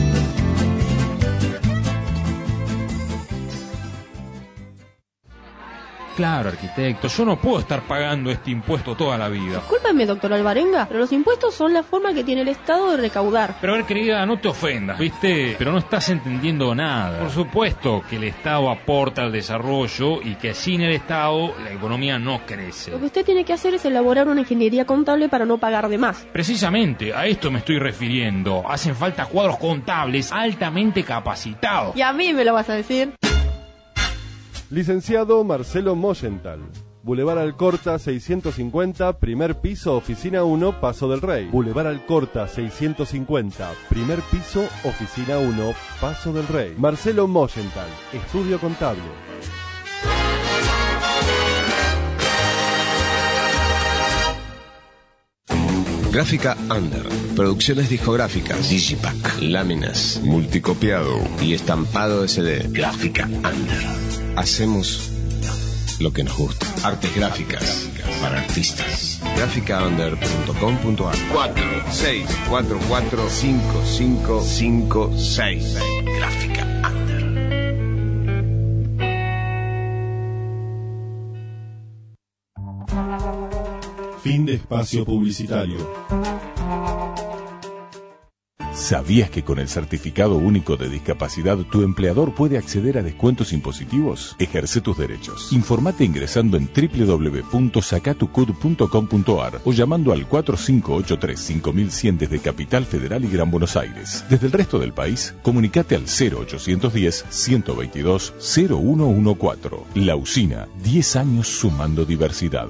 Claro, arquitecto, yo no puedo estar pagando este impuesto toda la vida. Discúlpame, doctor Alvarenga, pero los impuestos son la forma que tiene el Estado de recaudar. Pero a ver, querida, no te ofendas, ¿viste? Pero no estás entendiendo nada. Por supuesto que el Estado aporta al desarrollo y que sin el Estado la economía no crece. Lo que usted tiene que hacer es elaborar una ingeniería contable para no pagar de más. Precisamente, a esto me estoy refiriendo. Hacen falta cuadros contables altamente capacitados. Y a mí me lo vas a decir. Licenciado Marcelo Moyenthal. Boulevard Alcorta seiscientos cincuenta, primer piso, oficina uno, Paso del Rey. Boulevard Alcorta seiscientos cincuenta, primer piso, oficina uno, Paso del Rey. Marcelo Moyenthal, estudio contable. Gráfica Under, producciones discográficas, Digipack, láminas, multicopiado y estampado de C D. Gráfica Under. Hacemos lo que nos gusta. Artes gráficas para artistas. gráfica under punto com punto a r. cuatro seis cuatro cuatro cinco cinco cinco seis. Gráfica Under. Fin de espacio publicitario. ¿Sabías que con el Certificado Único de Discapacidad tu empleador puede acceder a descuentos impositivos? Ejerce tus derechos. Informate ingresando en doble u doble u doble u punto sacatucud punto com punto a r o llamando al cuatro cinco ocho tres cinco mil cien desde Capital Federal y Gran Buenos Aires. Desde el resto del país, comunicate al cero ochocientos diez, ciento veintidós, cero uno uno cuatro. La Usina, diez años sumando diversidad.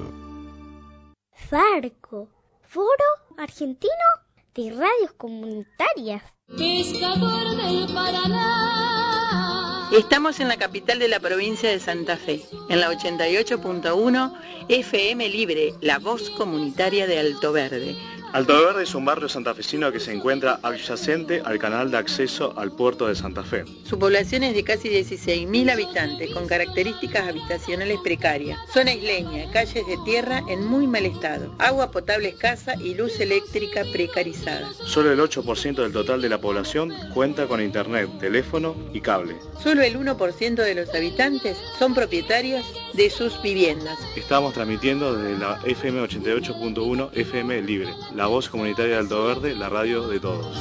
Farco, Foro Argentino de Radios Comunitarias. Pescador del Paraná. Estamos en la capital de la provincia de Santa Fe, en la ochenta y ocho punto uno F M Libre, la voz comunitaria de Alto Verde. Alto Verde es un barrio santafesino que se encuentra adyacente al canal de acceso al puerto de Santa Fe. Su población es de casi dieciséis mil habitantes, con características habitacionales precarias. Zona isleña, calles de tierra en muy mal estado, agua potable escasa y luz eléctrica precarizada. Solo el ocho por ciento del total de la población cuenta con internet, teléfono y cable. Solo el uno por ciento de los habitantes son propietarios de sus viviendas. Estamos transmitiendo desde la F M ochenta y ocho punto uno F M Libre, la voz comunitaria de Alto Verde, la radio de todos.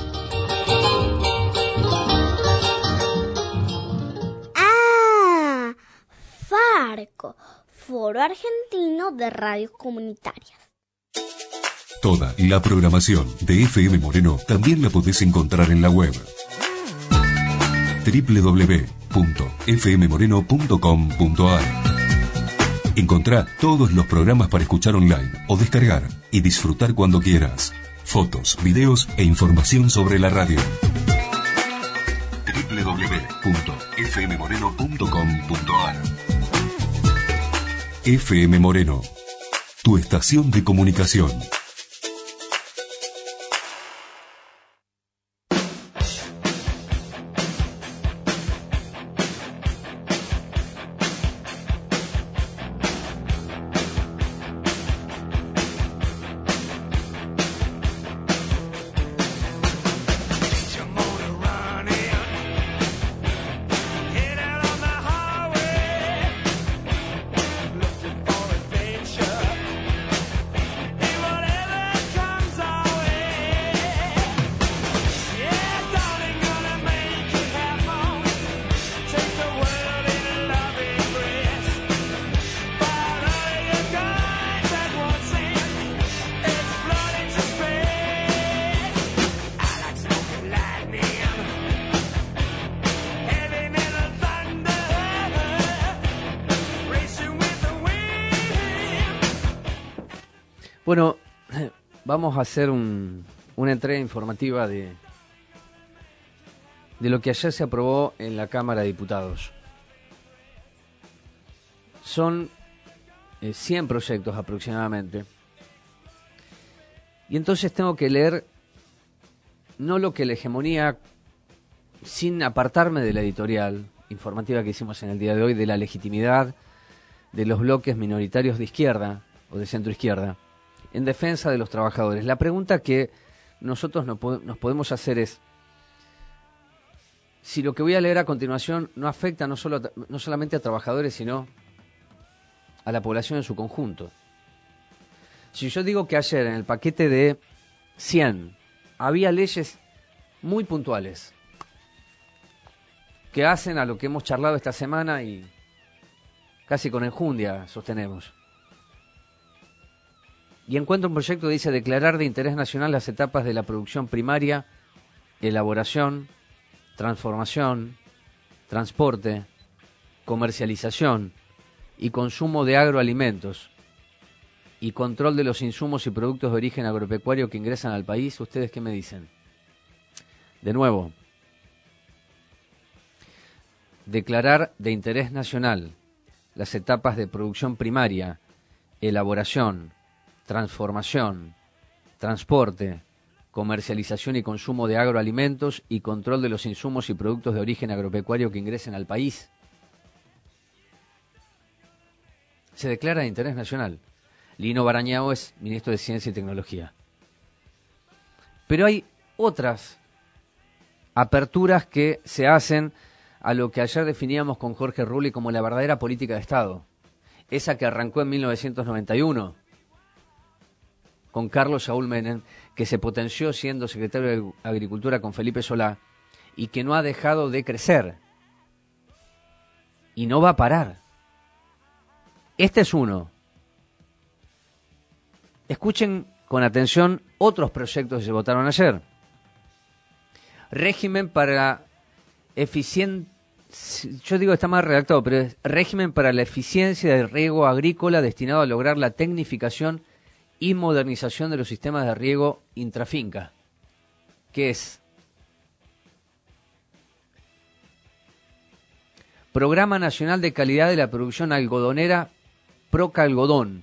Ah, Farco, Foro Argentino de Radios Comunitarias. Toda la programación de F M Moreno también la podés encontrar en la web doble u doble u doble u punto f m moreno punto com punto a r. Encontrá todos los programas para escuchar online o descargar y disfrutar cuando quieras. Fotos, videos e información sobre la radio. doble u doble u doble u punto f m moreno punto com punto a r. F M Moreno, tu estación de comunicación. Bueno, vamos a hacer un, una entrega informativa de, de lo que ayer se aprobó en la Cámara de Diputados. Son eh, cien proyectos aproximadamente. Y entonces tengo que leer no lo que la hegemonía, sin apartarme de la editorial informativa que hicimos en el día de hoy, de la legitimidad de los bloques minoritarios de izquierda o de centro izquierda, en defensa de los trabajadores. La pregunta que nosotros no po- nos podemos hacer es si lo que voy a leer a continuación no afecta no, solo a, no solamente a trabajadores, sino a la población en su conjunto. Si yo digo que ayer en el paquete de cien había leyes muy puntuales que hacen a lo que hemos charlado esta semana y casi con enjundia sostenemos, y encuentro un proyecto que dice declarar de interés nacional las etapas de la producción primaria, elaboración, transformación, transporte, comercialización y consumo de agroalimentos y control de los insumos y productos de origen agropecuario que ingresan al país, ¿ustedes qué me dicen? De nuevo, declarar de interés nacional las etapas de producción primaria, elaboración, transformación, transporte, comercialización y consumo de agroalimentos y control de los insumos y productos de origen agropecuario que ingresen al país. Se declara de interés nacional. Lino Barañao es ministro de Ciencia y Tecnología. Pero hay otras aperturas que se hacen a lo que ayer definíamos con Jorge Rulli como la verdadera política de Estado. Esa que arrancó en mil novecientos noventa y uno con Carlos Saúl Menem, que se potenció siendo secretario de Agricultura con Felipe Solá y que no ha dejado de crecer y no va a parar. Este es uno. Escuchen con atención otros proyectos que se votaron ayer. Régimen para eficiencia, yo digo que está mal redactado, pero es régimen para la eficiencia del riego agrícola destinado a lograr la tecnificación y modernización de los sistemas de riego intrafinca. ¿Qué es? Programa Nacional de Calidad de la Producción Algodonera Procalgodón.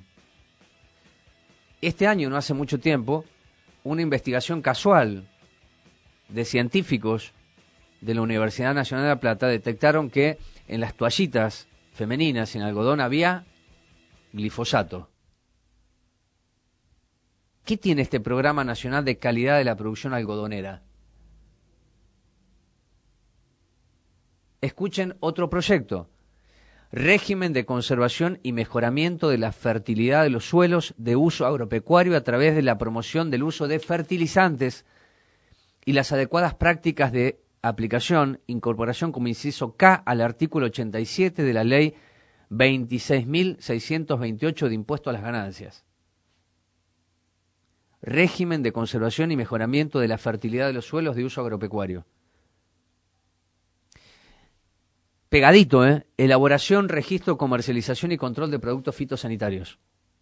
Este año, no hace mucho tiempo, una investigación casual de científicos de la Universidad Nacional de La Plata detectaron que en las toallitas femeninas en algodón había glifosato. ¿Qué tiene este Programa Nacional de Calidad de la Producción Algodonera? Escuchen otro proyecto. Régimen de conservación y mejoramiento de la fertilidad de los suelos de uso agropecuario a través de la promoción del uso de fertilizantes y las adecuadas prácticas de aplicación, incorporación como inciso K al artículo ochenta y siete de la ley veintiséis mil seiscientos veintiocho de impuesto a las ganancias. Régimen de conservación y mejoramiento de la fertilidad de los suelos de uso agropecuario. Pegadito, ¿eh? Elaboración, registro, comercialización y control de productos fitosanitarios.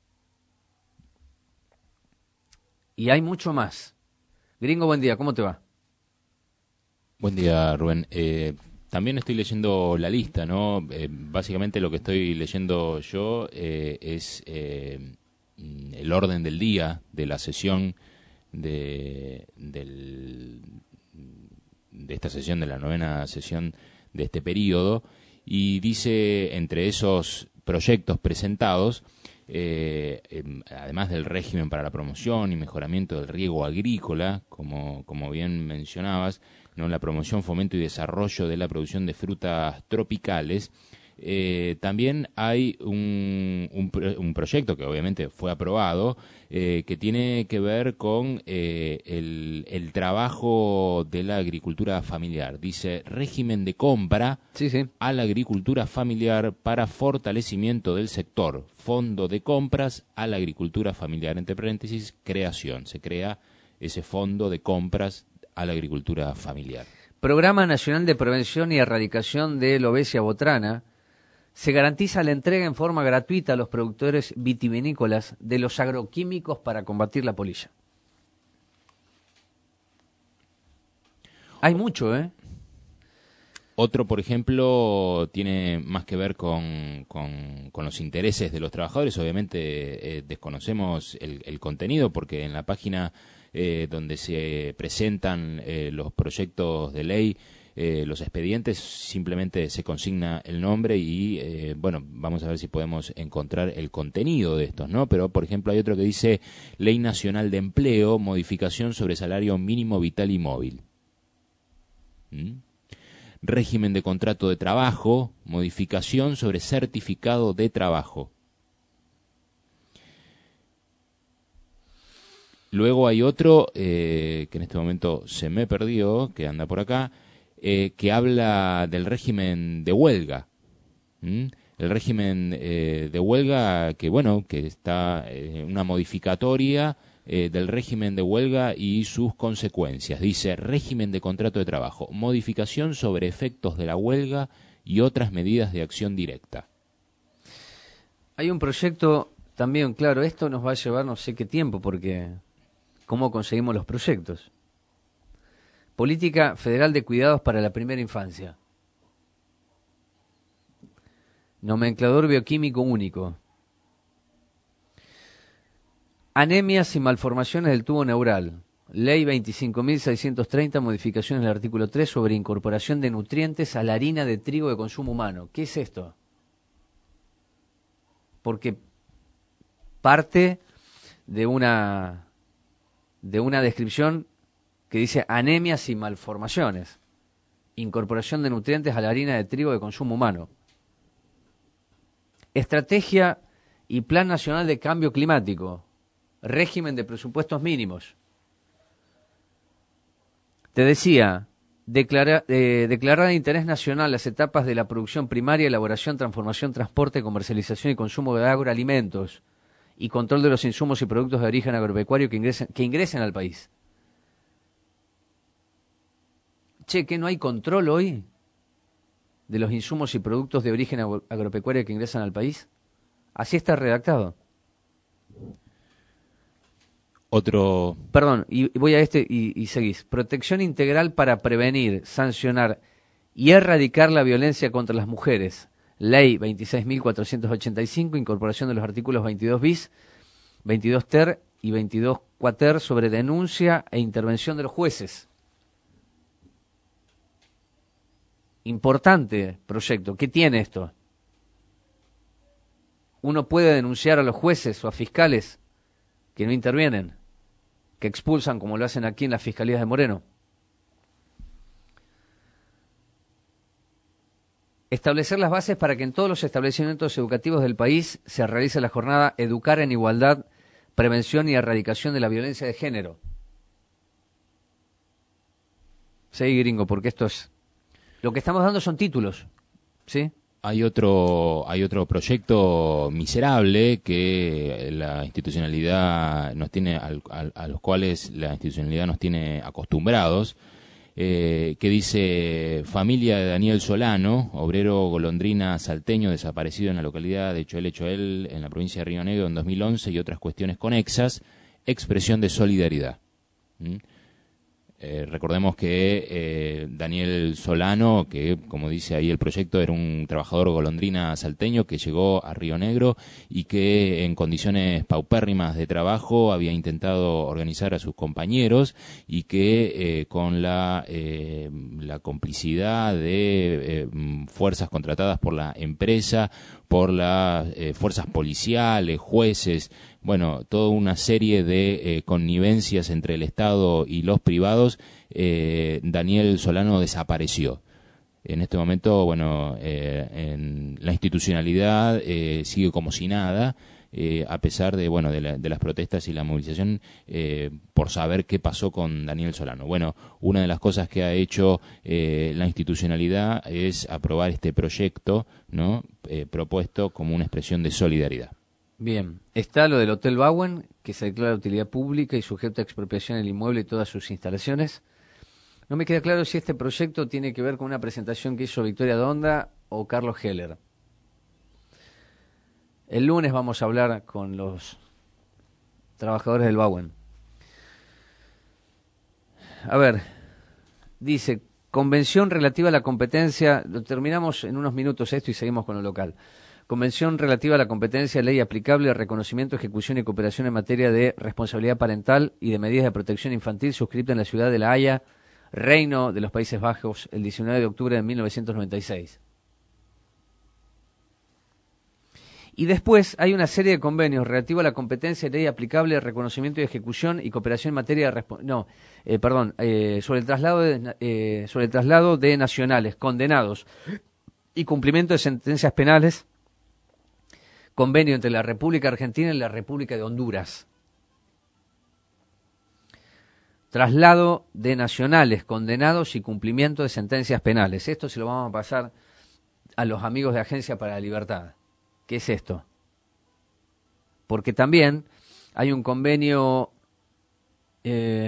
Y hay mucho más. Gringo, buen día, ¿cómo te va? Buen día, Rubén. Eh, también estoy leyendo la lista, ¿no? Eh, básicamente lo que estoy leyendo yo eh, es eh, el orden del día de la sesión de, del, de esta sesión, de la novena sesión de este periodo, y dice, entre esos proyectos presentados, eh, eh, además del régimen para la promoción y mejoramiento del riego agrícola, como, como bien mencionabas, ¿no? La promoción, fomento y desarrollo de la producción de frutas tropicales, eh, también hay un, un, un proyecto que obviamente fue aprobado, eh, que tiene que ver con eh, el, el trabajo de la agricultura familiar. Dice, régimen de compra sí, sí. a la agricultura familiar para fortalecimiento del sector, fondo de compras a la agricultura familiar, entre paréntesis, creación. Se crea ese fondo de compras a la agricultura familiar. Programa Nacional de Prevención y Erradicación de la Obesia Botrana. Se garantiza la entrega en forma gratuita a los productores vitivinícolas de los agroquímicos para combatir la polilla. Hay mucho, ¿eh? Otro, por ejemplo, tiene más que ver con, con, con los intereses de los trabajadores. Obviamente eh, desconocemos el, el contenido porque en la página eh, donde se presentan eh, los proyectos de ley, Eh, los expedientes, simplemente se consigna el nombre y, eh, bueno, vamos a ver si podemos encontrar el contenido de estos, ¿no? Pero, por ejemplo, hay otro que dice Ley Nacional de Empleo, modificación sobre salario mínimo vital y móvil. ¿Mm? Régimen de contrato de trabajo, modificación sobre certificado de trabajo. Luego hay otro eh, que en este momento se me perdió, que anda por acá, Eh, que habla del régimen de huelga. ¿Mm? El régimen eh, de huelga que, bueno, que está eh, una modificatoria eh, del régimen de huelga y sus consecuencias. Dice, régimen de contrato de trabajo, modificación sobre efectos de la huelga y otras medidas de acción directa. Hay un proyecto también, claro, esto nos va a llevar no sé qué tiempo, porque ¿cómo conseguimos los proyectos? Política Federal de Cuidados para la Primera Infancia. Nomenclador bioquímico único. Anemias y malformaciones del tubo neural. Ley veinticinco mil seiscientos treinta, modificaciones del artículo tres sobre incorporación de nutrientes a la harina de trigo de consumo humano. ¿Qué es esto? Porque parte de una, de una descripción que dice anemias y malformaciones. Incorporación de nutrientes a la harina de trigo de consumo humano. Estrategia y Plan Nacional de Cambio Climático. Régimen de presupuestos mínimos. Te decía, declara, eh, declarar de interés nacional las etapas de la producción primaria, elaboración, transformación, transporte, comercialización y consumo de agroalimentos y control de los insumos y productos de origen agropecuario que ingresen, que ingresen al país. Che, ¿que no hay control hoy de los insumos y productos de origen agropecuario que ingresan al país? Así está redactado. Otro... Perdón, y voy a este y, y seguís. Protección integral para prevenir, sancionar y erradicar la violencia contra las mujeres. Ley veintiséis mil cuatrocientos ochenta y cinco, incorporación de los artículos veintidós bis, veintidós ter y veintidós cuater sobre denuncia e intervención de los jueces. Importante proyecto. ¿Qué tiene esto? Uno puede denunciar a los jueces o a fiscales que no intervienen, que expulsan como lo hacen aquí en las fiscalías de Moreno. Establecer las bases para que en todos los establecimientos educativos del país se realice la jornada Educar en Igualdad, Prevención y Erradicación de la Violencia de Género. Sí, gringo, porque esto es... Lo que estamos dando son títulos, ¿sí? Hay otro, hay otro proyecto miserable que la institucionalidad nos tiene, al, al, a los cuales la institucionalidad nos tiene acostumbrados, eh, que dice: familia de Daniel Solano, obrero golondrina salteño desaparecido en la localidad de Choel Choel, en la provincia de Río Negro en dos mil once, y otras cuestiones conexas, expresión de solidaridad. ¿Mm? Eh, recordemos que eh, Daniel Solano, que como dice ahí el proyecto, era un trabajador golondrina salteño que llegó a Río Negro y que en condiciones paupérrimas de trabajo había intentado organizar a sus compañeros y que eh, con la, eh, la complicidad de eh, fuerzas contratadas por la empresa, por las eh, fuerzas policiales, jueces, bueno, toda una serie de eh, connivencias entre el Estado y los privados, eh, Daniel Solano desapareció. En este momento, bueno, eh, en la institucionalidad eh, sigue como si nada, eh, a pesar de, bueno, de, la, de las protestas y la movilización eh, por saber qué pasó con Daniel Solano. Bueno, una de las cosas que ha hecho eh, la institucionalidad es aprobar este proyecto, ¿no?, eh, propuesto como una expresión de solidaridad. Bien, está lo del Hotel Bauen, que se declara de utilidad pública y sujeto a expropiación el inmueble y todas sus instalaciones. No me queda claro si este proyecto tiene que ver con una presentación que hizo Victoria Donda o Carlos Heller. El lunes vamos a hablar con los trabajadores del Bauen. A ver, dice, convención relativa a la competencia, lo terminamos en unos minutos esto y seguimos con lo local. Convención relativa a la competencia, ley aplicable, reconocimiento, ejecución y cooperación en materia de responsabilidad parental y de medidas de protección infantil, suscrita en la ciudad de La Haya, Reino de los Países Bajos, el diecinueve de octubre de mil novecientos noventa y seis. Y después hay una serie de convenios relativos a la competencia, ley aplicable, reconocimiento y ejecución y cooperación en materia de no, eh, perdón, eh, sobre el traslado de, eh, sobre el traslado de nacionales condenados y cumplimiento de sentencias penales. Convenio entre la República Argentina y la República de Honduras. Traslado de nacionales condenados y cumplimiento de sentencias penales. Esto se lo vamos a pasar a los amigos de Agencia para la Libertad. ¿Qué es esto? Porque también hay un convenio eh,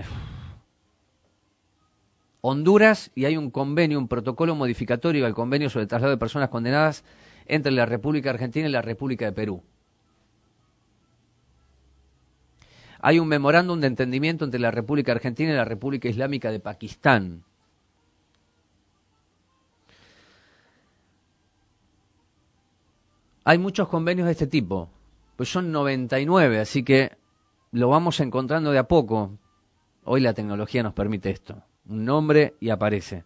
Honduras y hay un convenio, un protocolo modificatorio al convenio sobre el traslado de personas condenadas entre la República Argentina y la República de Perú. hay un memorándum de entendimiento entre la República Argentina y la República Islámica de Pakistán. Hay muchos convenios de este tipo, pues son noventa y nueve, así que lo vamos encontrando de a poco. Hoy la tecnología nos permite esto. Un nombre y aparece.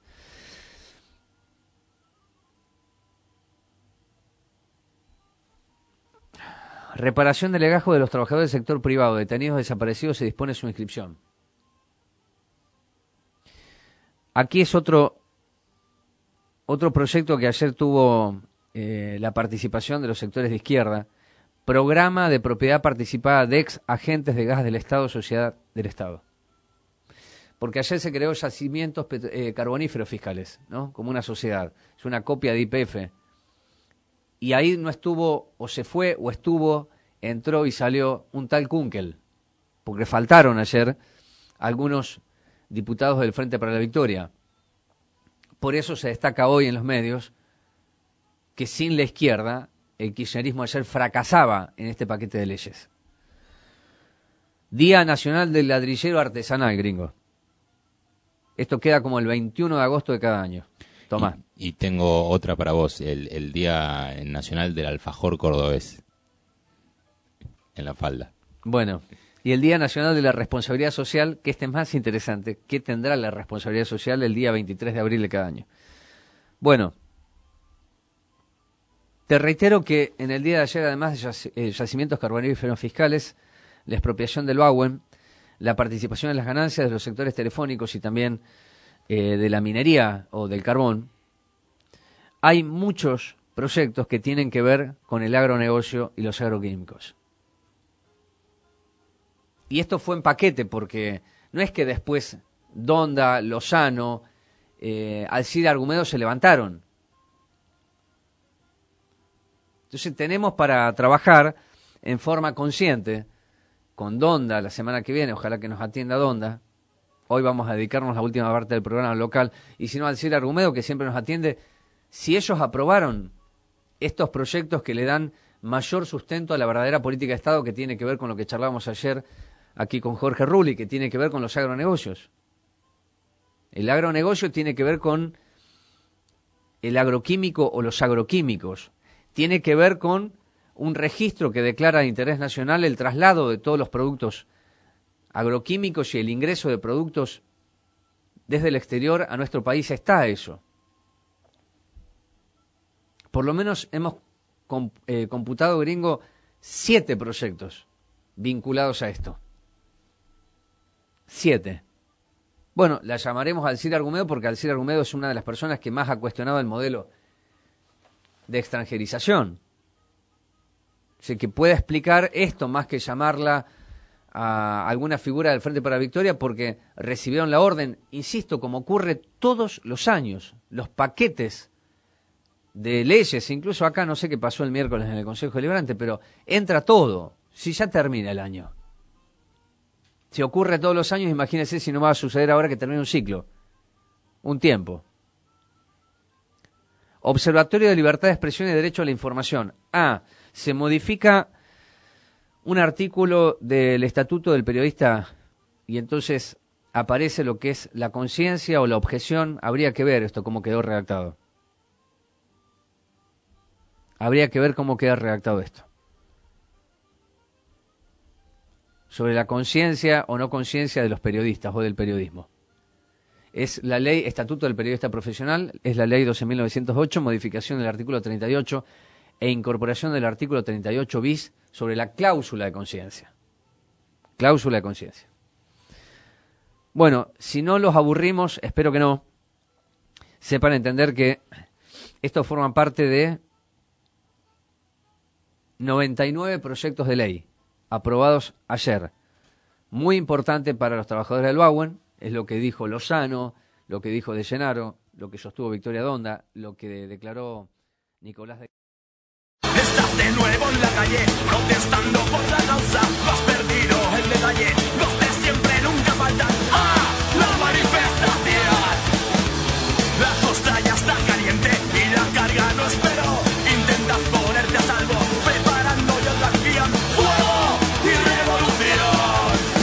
Reparación de legajo de los trabajadores del sector privado detenidos desaparecidos, se dispone su inscripción. Aquí es otro, otro proyecto que ayer tuvo eh, la participación de los sectores de izquierda. Programa de propiedad participada de ex agentes de gas del Estado, sociedad del Estado. Porque ayer se creó yacimientos eh, carboníferos fiscales, ¿no? Como una sociedad. Es una copia de Y P F. Y ahí no estuvo, o se fue, o estuvo, entró y salió un tal Kunkel. Porque faltaron ayer algunos diputados del Frente para la Victoria. Por eso se destaca hoy en los medios que sin la izquierda el kirchnerismo ayer fracasaba en este paquete de leyes. Día Nacional del Ladrillero Artesanal, gringo. Esto queda como el veintiuno de agosto de cada año. Tomá. Y, y tengo otra para vos, el, el Día Nacional del Alfajor Cordobés. En la falda. Bueno, y el Día Nacional de la Responsabilidad Social, que este es más interesante. ¿Qué tendrá la responsabilidad social el día veintitrés de abril de cada año? Bueno, te reitero que en el día de ayer, además de yac- eh, yacimientos carboníferos fiscales, la expropiación del Bauen, la participación en las ganancias de los sectores telefónicos y también eh, de la minería o del carbón, hay muchos proyectos que tienen que ver con el agronegocio y los agroquímicos. Y esto fue en paquete porque no es que después Donda, Lozano, eh, Alcide Argumedo se levantaron. Entonces tenemos para trabajar en forma consciente con Donda la semana que viene, ojalá que nos atienda Donda. Hoy vamos a dedicarnos la última parte del programa local, y si no, Alcide Argumedo, que siempre nos atiende. Si ellos aprobaron estos proyectos que le dan mayor sustento a la verdadera política de Estado, que tiene que ver con lo que charlamos ayer aquí con Jorge Rulli, que tiene que ver con los agronegocios. El agronegocio tiene que ver con el agroquímico o los agroquímicos. Tiene que ver con un registro que declara de interés nacional el traslado de todos los productos agroquímicos y el ingreso de productos desde el exterior a nuestro país. Está eso. Por lo menos hemos comp- eh, computado, gringo, siete proyectos vinculados a esto. Siete. Bueno, la llamaremos Alcide Argumedo porque Alcide Argumedo es una de las personas que más ha cuestionado el modelo de extranjerización. Así que puede explicar esto más que llamarla a alguna figura del Frente para la Victoria, porque recibieron la orden, insisto, como ocurre todos los años, los paquetes de leyes, incluso acá no sé qué pasó el miércoles en el Consejo Deliberante, pero entra todo, si ya termina el año. Si ocurre todos los años, imagínense si no va a suceder ahora que termine un ciclo, un tiempo. Observatorio de Libertad de Expresión y Derecho a la Información. Ah, se modifica un artículo del Estatuto del Periodista y entonces aparece lo que es la conciencia o la objeción. Habría que ver esto, cómo quedó redactado. Habría que ver cómo queda redactado esto. Sobre la conciencia o no conciencia de los periodistas o del periodismo. Es la ley Estatuto del Periodista Profesional, es la ley doce mil novecientos ocho, modificación del artículo treinta y ocho e incorporación del artículo treinta y ocho bis sobre la cláusula de conciencia. Cláusula de conciencia. Bueno, si no los aburrimos, espero que no, sepan entender que esto forma parte de noventa y nueve proyectos de ley aprobados ayer. Muy importante para los trabajadores del Bauen, es lo que dijo Lozano, lo que dijo De Llenaro, lo que sostuvo Victoria Donda, lo que declaró Nicolás de... Estás de nuevo en la calle, protestando por la causa. No has perdido el detalle, los de siempre nunca faltan. ¡Ah! La manifestación. La costa ya está caliente y la carga no esperó. Intentas ponerte a salvo, preparando ya la acción. ¡Fuego y revolución!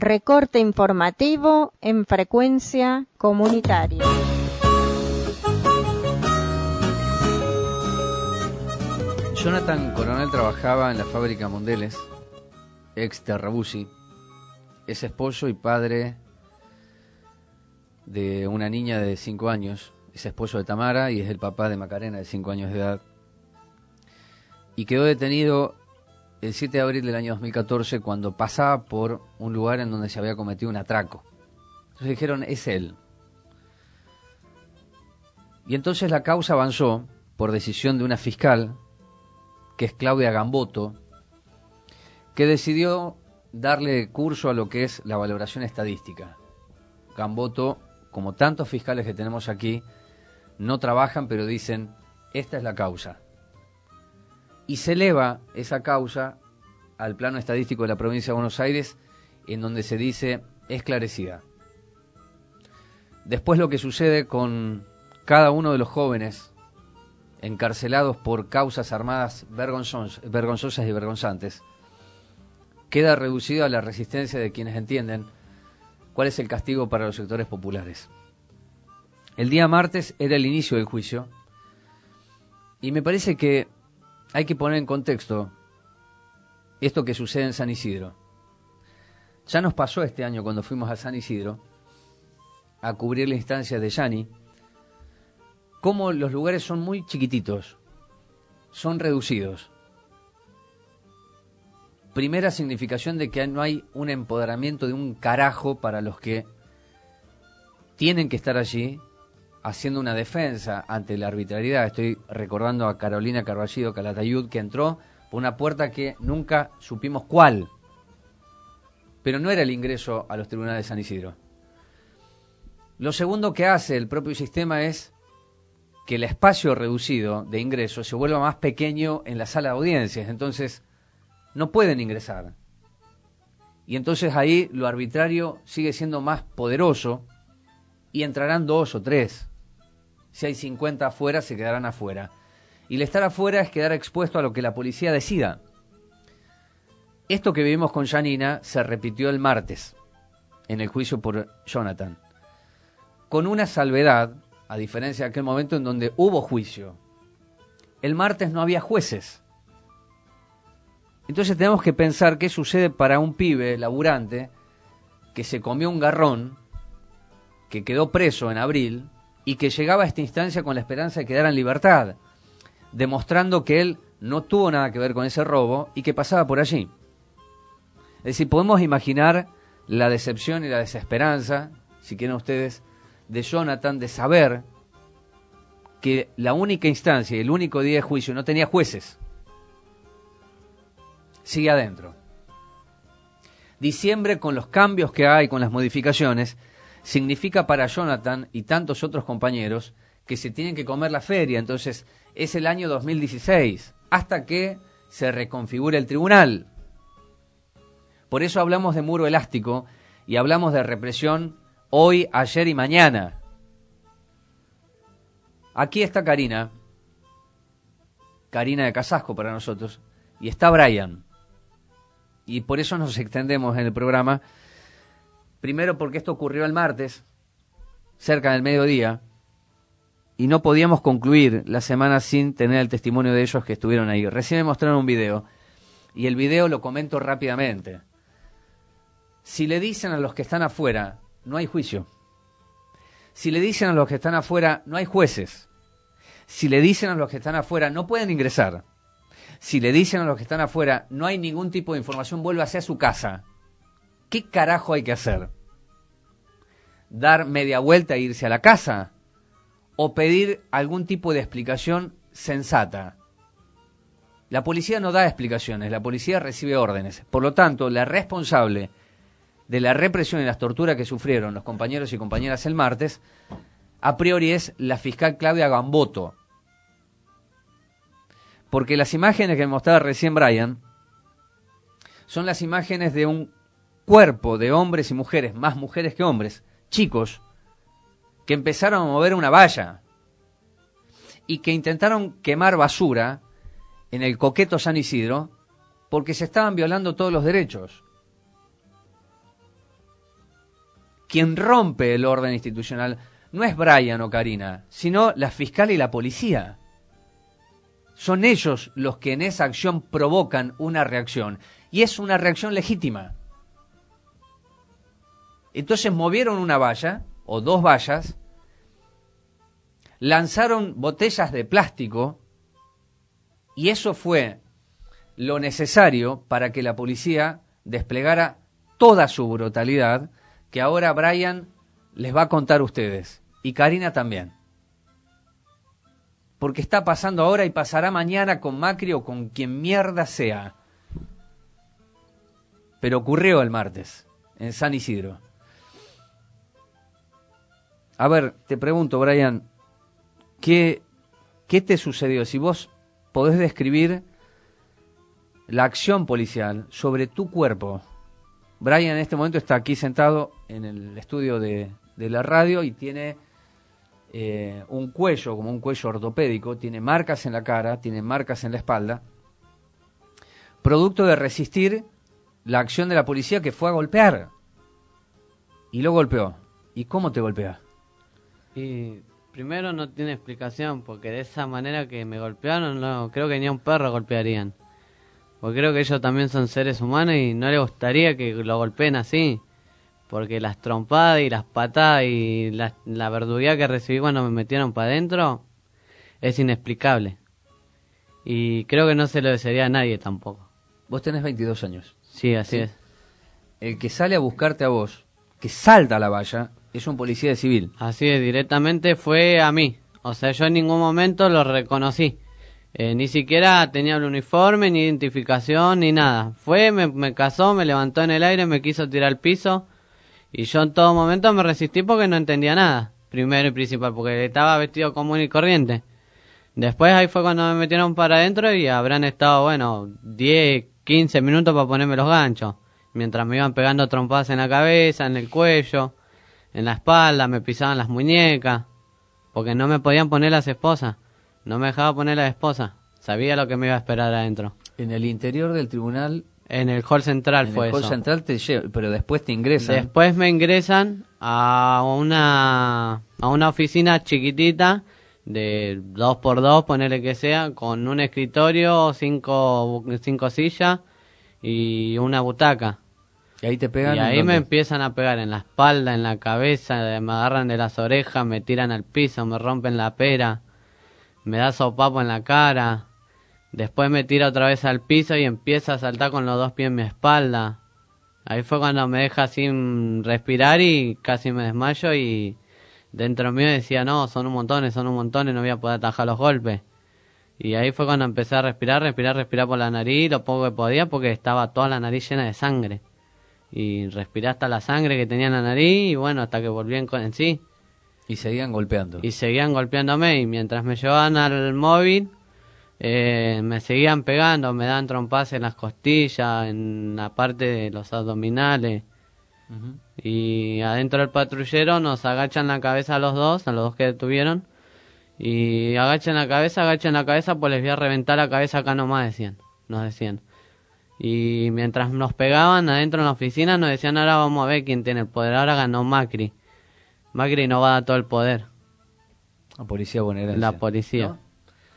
Recorte informativo en frecuencia comunitaria. Jonathan Coronel trabajaba en la fábrica Mondeles, ex Terrabusi. Es esposo y padre de una niña de cinco años. Es esposo de Tamara y es el papá de Macarena, de cinco años de edad. Y quedó detenido el siete de abril del año dos mil catorce cuando pasaba por un lugar en donde se había cometido un atraco. Entonces dijeron, es él. Y entonces la causa avanzó por decisión de una fiscal, que es Claudia Gamboto, que decidió darle curso a lo que es la valoración estadística. Gamboto, como tantos fiscales que tenemos aquí, no trabajan, pero dicen, esta es la causa. Y se eleva esa causa al plano estadístico de la provincia de Buenos Aires, en donde se dice esclarecida. Después lo que sucede con cada uno de los jóvenes encarcelados por causas armadas vergonzosas y vergonzantes, queda reducido a la resistencia de quienes entienden cuál es el castigo para los sectores populares. El día martes era el inicio del juicio y me parece que hay que poner en contexto esto que sucede en San Isidro. Ya nos pasó este año cuando fuimos a San Isidro a cubrir la instancia de Yani, cómo los lugares son muy chiquititos, son reducidos. Primera significación de que no hay un empoderamiento de un carajo para los que tienen que estar allí haciendo una defensa ante la arbitrariedad. Estoy recordando a Carolina Carballido Calatayud, que entró por una puerta que nunca supimos cuál, pero no era el ingreso a los tribunales de San Isidro. Lo segundo que hace el propio sistema es que el espacio reducido de ingreso se vuelva más pequeño en la sala de audiencias, entonces no pueden ingresar. Y entonces ahí lo arbitrario sigue siendo más poderoso y entrarán dos o tres. Si hay cincuenta afuera, se quedarán afuera. Y el estar afuera es quedar expuesto a lo que la policía decida. Esto que vivimos con Janina se repitió el martes en el juicio por Jonathan, con una salvedad, a diferencia de aquel momento en donde hubo juicio. El martes no había jueces. Entonces tenemos que pensar qué sucede para un pibe laburante que se comió un garrón, que quedó preso en abril y que llegaba a esta instancia con la esperanza de quedar en libertad, demostrando que él no tuvo nada que ver con ese robo y que pasaba por allí. Es decir, podemos imaginar la decepción y la desesperanza, si quieren ustedes, de Jonathan, de saber que la única instancia y el único día de juicio no tenía jueces. Sigue adentro. Diciembre, con los cambios que hay, con las modificaciones, significa para Jonathan y tantos otros compañeros que se tienen que comer la feria. Entonces es el año dos mil dieciséis, hasta que se reconfigure el tribunal. Por eso hablamos de muro elástico y hablamos de represión hoy, ayer y mañana. Aquí está Karina, Karina de Casasco para nosotros, y está Brian. Y por eso nos extendemos en el programa. Primero porque esto ocurrió el martes, cerca del mediodía, y no podíamos concluir la semana sin tener el testimonio de ellos que estuvieron ahí. Recién me mostraron un video, y el video lo comento rápidamente. Si le dicen a los que están afuera, no hay juicio. Si le dicen a los que están afuera, no hay jueces. Si le dicen a los que están afuera, no pueden ingresar. Si le dicen a los que están afuera, no hay ningún tipo de información, vuélvase a su casa. ¿Qué carajo hay que hacer? ¿Dar media vuelta e irse a la casa? ¿O pedir algún tipo de explicación sensata? La policía no da explicaciones, la policía recibe órdenes. Por lo tanto, la responsable de la represión y las torturas que sufrieron los compañeros y compañeras el martes, a priori es la fiscal Claudia Gamboto. Porque las imágenes que me mostraba recién Brian son las imágenes de un cuerpo de hombres y mujeres, más mujeres que hombres, chicos, que empezaron a mover una valla y que intentaron quemar basura en el coqueto San Isidro porque se estaban violando todos los derechos. quien rompe el orden institucional no es Brian o Karina, sino la fiscal y la policía. Son ellos los que en esa acción provocan una reacción, y es una reacción legítima. Entonces movieron una valla, o dos vallas, lanzaron botellas de plástico, y eso fue lo necesario para que la policía desplegara toda su brutalidad, que ahora Brian les va a contar a ustedes, y Karina también. Porque está pasando ahora y pasará mañana con Macri o con quien mierda sea. Pero ocurrió el martes, en San Isidro. A ver, te pregunto, Brian, ¿qué, qué te sucedió? Si vos podés describir la acción policial sobre tu cuerpo. Brian en este momento está aquí sentado en el estudio de, de la radio y tiene eh, un cuello, como un cuello ortopédico, tiene marcas en la cara, tiene marcas en la espalda, producto de resistir la acción de la policía que fue a golpear. Y lo golpeó. ¿Y cómo te golpea? Y primero no tiene explicación, porque de esa manera que me golpearon, no creo que ni a un perro golpearían. Porque creo que ellos también son seres humanos y no les gustaría que lo golpeen así. Porque las trompadas y las patadas y la, la verduguía que recibí cuando me metieron para adentro es inexplicable. Y creo que no se lo desearía a nadie tampoco. Vos tenés veintidós años. Sí, así ¿Sí? es. El que sale a buscarte a vos, que salta a la valla, es un policía de civil. Así es, directamente fue a mí. O sea, yo en ningún momento lo reconocí. Eh, ni siquiera tenía el uniforme, ni identificación, ni nada. Fue, me, me cazó, me levantó en el aire, me quiso tirar al piso. Y yo en todo momento me resistí porque no entendía nada. Primero y principal, porque estaba vestido común y corriente. Después ahí fue cuando me metieron para adentro y habrán estado, bueno, diez, quince minutos para ponerme los ganchos. Mientras me iban pegando trompadas en la cabeza, en el cuello, en la espalda, me pisaban las muñecas. Porque no me podían poner las esposas. No me dejaba poner la esposa. Sabía lo que me iba a esperar adentro. En el interior del tribunal... En el hall central fue eso. En el hall central te lleva, pero después te ingresan. Después me ingresan a una a una oficina chiquitita de dos por dos, ponele que sea, con un escritorio, cinco, cinco sillas y una butaca. Y ahí te pegan. Y ahí me empiezan a pegar en la espalda, en la cabeza, me agarran de las orejas, me tiran al piso, me rompen la pera, me da sopapo en la cara. Después me tira otra vez al piso y empieza a saltar con los dos pies en mi espalda. Ahí fue cuando me deja sin respirar y casi me desmayo y dentro mío decía, no, son un montón, son un montón, no voy a poder atajar los golpes. Y ahí fue cuando empecé a respirar, respirar, respirar por la nariz, lo poco que podía porque estaba toda la nariz llena de sangre. Y respiré hasta la sangre que tenía en la nariz y bueno, hasta que volví en, en sí. Y seguían golpeando. Y seguían golpeándome y mientras me llevaban al móvil... Eh, me seguían pegando, me daban trompadas en las costillas, en la parte de los abdominales. Uh-huh. Y adentro del patrullero nos agachan la cabeza a los dos, a los dos que detuvieron. Y agachan la cabeza, agachan la cabeza, pues les voy a reventar la cabeza acá nomás, decían, nos decían. Y mientras nos pegaban adentro en la oficina, nos decían, ahora vamos a ver quién tiene el poder. Ahora ganó Macri. Macri no va a dar todo el poder. La policía bonaerense. La policía. ¿No?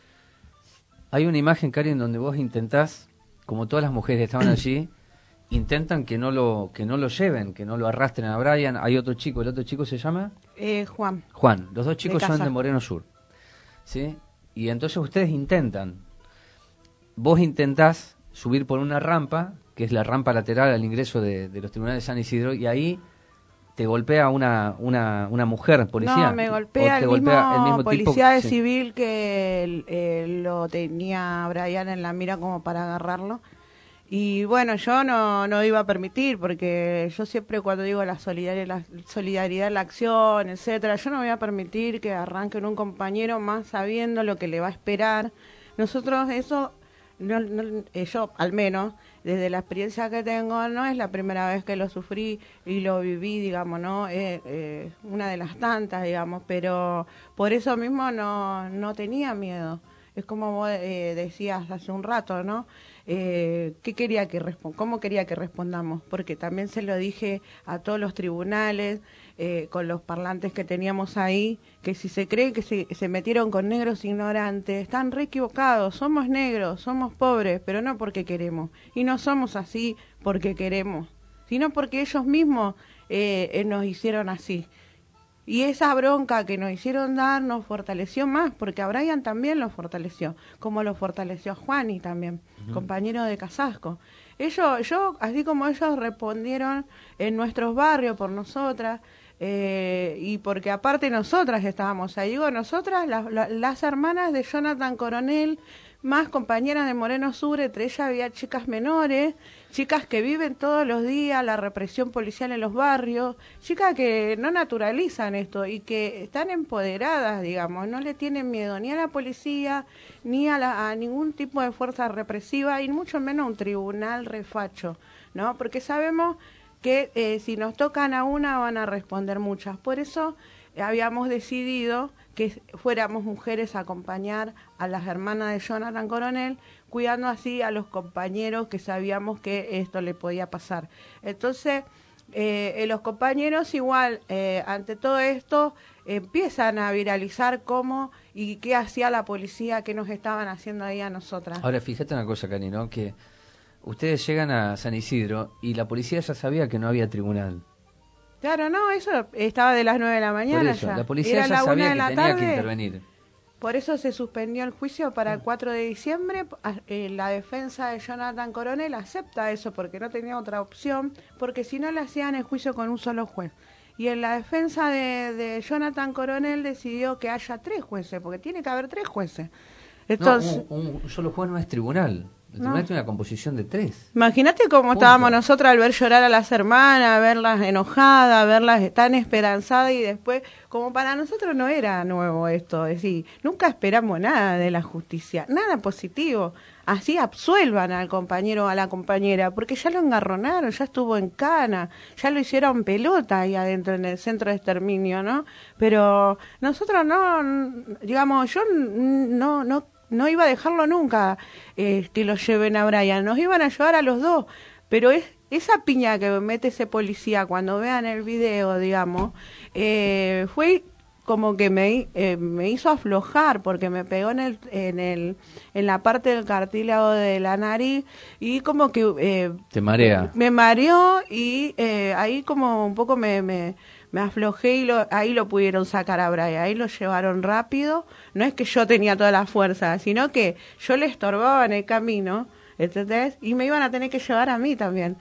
Hay una imagen, Karen, donde vos intentás, como todas las mujeres que estaban allí, intentan que no lo que no lo lleven, que no lo arrastren a Brian. Hay otro chico, ¿el otro chico se llama? Eh, Juan. Juan, los dos chicos de son de Moreno Sur. ¿Sí? Y entonces ustedes intentan, vos intentás subir por una rampa, que es la rampa lateral al ingreso de, de los tribunales de San Isidro, y ahí te golpea una una, una mujer policía. No, me golpea, el, el, golpea mismo el mismo policía tipo, de sí. civil que eh, lo tenía a Brian en la mira como para agarrarlo. Y bueno, yo no, no iba a permitir, porque yo siempre cuando digo la solidaridad, la solidaridad, la acción, etcétera, yo no voy a permitir que arranquen un compañero más sabiendo lo que le va a esperar. Nosotros eso, no, no, yo al menos, desde la experiencia que tengo, no es la primera vez que lo sufrí y lo viví, digamos, ¿no? Es eh, una de las tantas, digamos, pero por eso mismo no, no tenía miedo. Es como vos eh, decías hace un rato, ¿no? eh, ¿qué quería que respo- ¿cómo quería que respondamos? Porque también se lo dije a todos los tribunales, eh, con los parlantes que teníamos ahí, que si se creen que se, se metieron con negros ignorantes, están re equivocados, somos negros, somos pobres, pero no porque queremos, y no somos así porque queremos, sino porque ellos mismos eh, eh, nos hicieron así. Y esa bronca que nos hicieron dar nos fortaleció más, porque a Brian también lo fortaleció, como lo fortaleció a Juani también, uh-huh. compañero de Casasco. Ellos, yo, así como ellos respondieron en nuestros barrios por nosotras, eh, y porque aparte nosotras estábamos ahí, digo, nosotras, la, la, las hermanas de Jonathan Coronel, más compañeras de Moreno Sur, entre ellas había chicas menores, chicas que viven todos los días la represión policial en los barrios, chicas que no naturalizan esto y que están empoderadas, digamos, no le tienen miedo ni a la policía, ni a, la, a ningún tipo de fuerza represiva, y mucho menos a un tribunal refacho, ¿no? Porque sabemos que eh, si nos tocan a una van a responder muchas. Por eso eh, habíamos decidido que fuéramos mujeres a acompañar a las hermanas de Jonathan Coronel, cuidando así a los compañeros que sabíamos que esto le podía pasar. Entonces, eh, los compañeros igual, eh, ante todo esto, empiezan a viralizar cómo y qué hacía la policía, qué nos estaban haciendo ahí a nosotras. Ahora, fíjate una cosa, Cani, ¿no? Que ustedes llegan a San Isidro y la policía ya sabía que no había tribunal. Claro, no, eso estaba de las nueve de la mañana. Por eso, ya. La policía Era ya la sabía una de que la tenía tarde. que intervenir. Por eso se suspendió el juicio para el cuatro de diciembre. Eh, la defensa de Jonathan Coronel acepta eso porque no tenía otra opción, porque si no le hacían el juicio con un solo juez. Y en la defensa de, de Jonathan Coronel decidió que haya tres jueces, porque tiene que haber tres jueces. Entonces, no, un, un solo juez no es tribunal. El tribunal no. tiene una composición de tres. Imagínate cómo Punto. Estábamos nosotras al ver llorar a las hermanas, verlas enojadas, verlas tan esperanzadas, y después, como para nosotros no era nuevo esto, es decir, nunca esperamos nada de la justicia, nada positivo. Así absuelvan al compañero o a la compañera, porque ya lo engarronaron, ya estuvo en cana, ya lo hicieron pelota ahí adentro en el centro de exterminio, ¿no? Pero nosotros no, digamos, yo no, no No iba a dejarlo nunca eh, que lo lleven a Brian, nos iban a llevar a los dos, pero es esa piña que mete ese policía cuando vean el video, digamos, eh, fue como que me, eh, me hizo aflojar, porque me pegó en el, en el en la parte del cartílago de la nariz y como que eh, te marea, me mareó y eh, ahí como un poco me, me me aflojé y lo, ahí lo pudieron sacar a Brian, ahí lo llevaron rápido. No es que yo tenía toda la fuerza, sino que yo le estorbaba en el camino, ¿entendés? Y me iban a tener que llevar a mí también.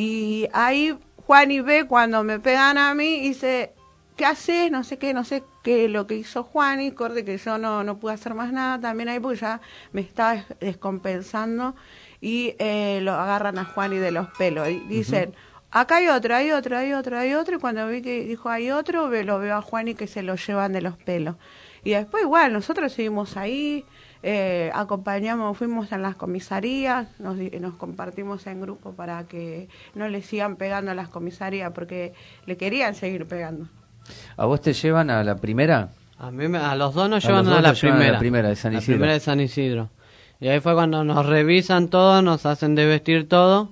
Y ahí Juani ve cuando me pegan a mí y dice, ¿qué haces? No sé qué, no sé qué lo que hizo Juani, corte que yo no, no pude hacer más nada también ahí porque ya me estaba descompensando, y eh, lo agarran a Juani de los pelos y dicen, uh-huh. Acá hay otro, hay otro, hay otro, hay otro, y cuando vi que dijo hay otro, lo veo a Juani que se lo llevan de los pelos. Y después igual, nosotros seguimos ahí, eh, acompañamos, fuimos a las comisarías, nos, nos compartimos en grupo para que no le sigan pegando a las comisarías, porque le querían seguir pegando. ¿A vos te llevan a la primera? A mí me, a los dos nos a llevan los dos a la llevan primera. A la primera de San Isidro. La primera de San Isidro. Y ahí fue cuando nos revisan todo, nos hacen desvestir todo.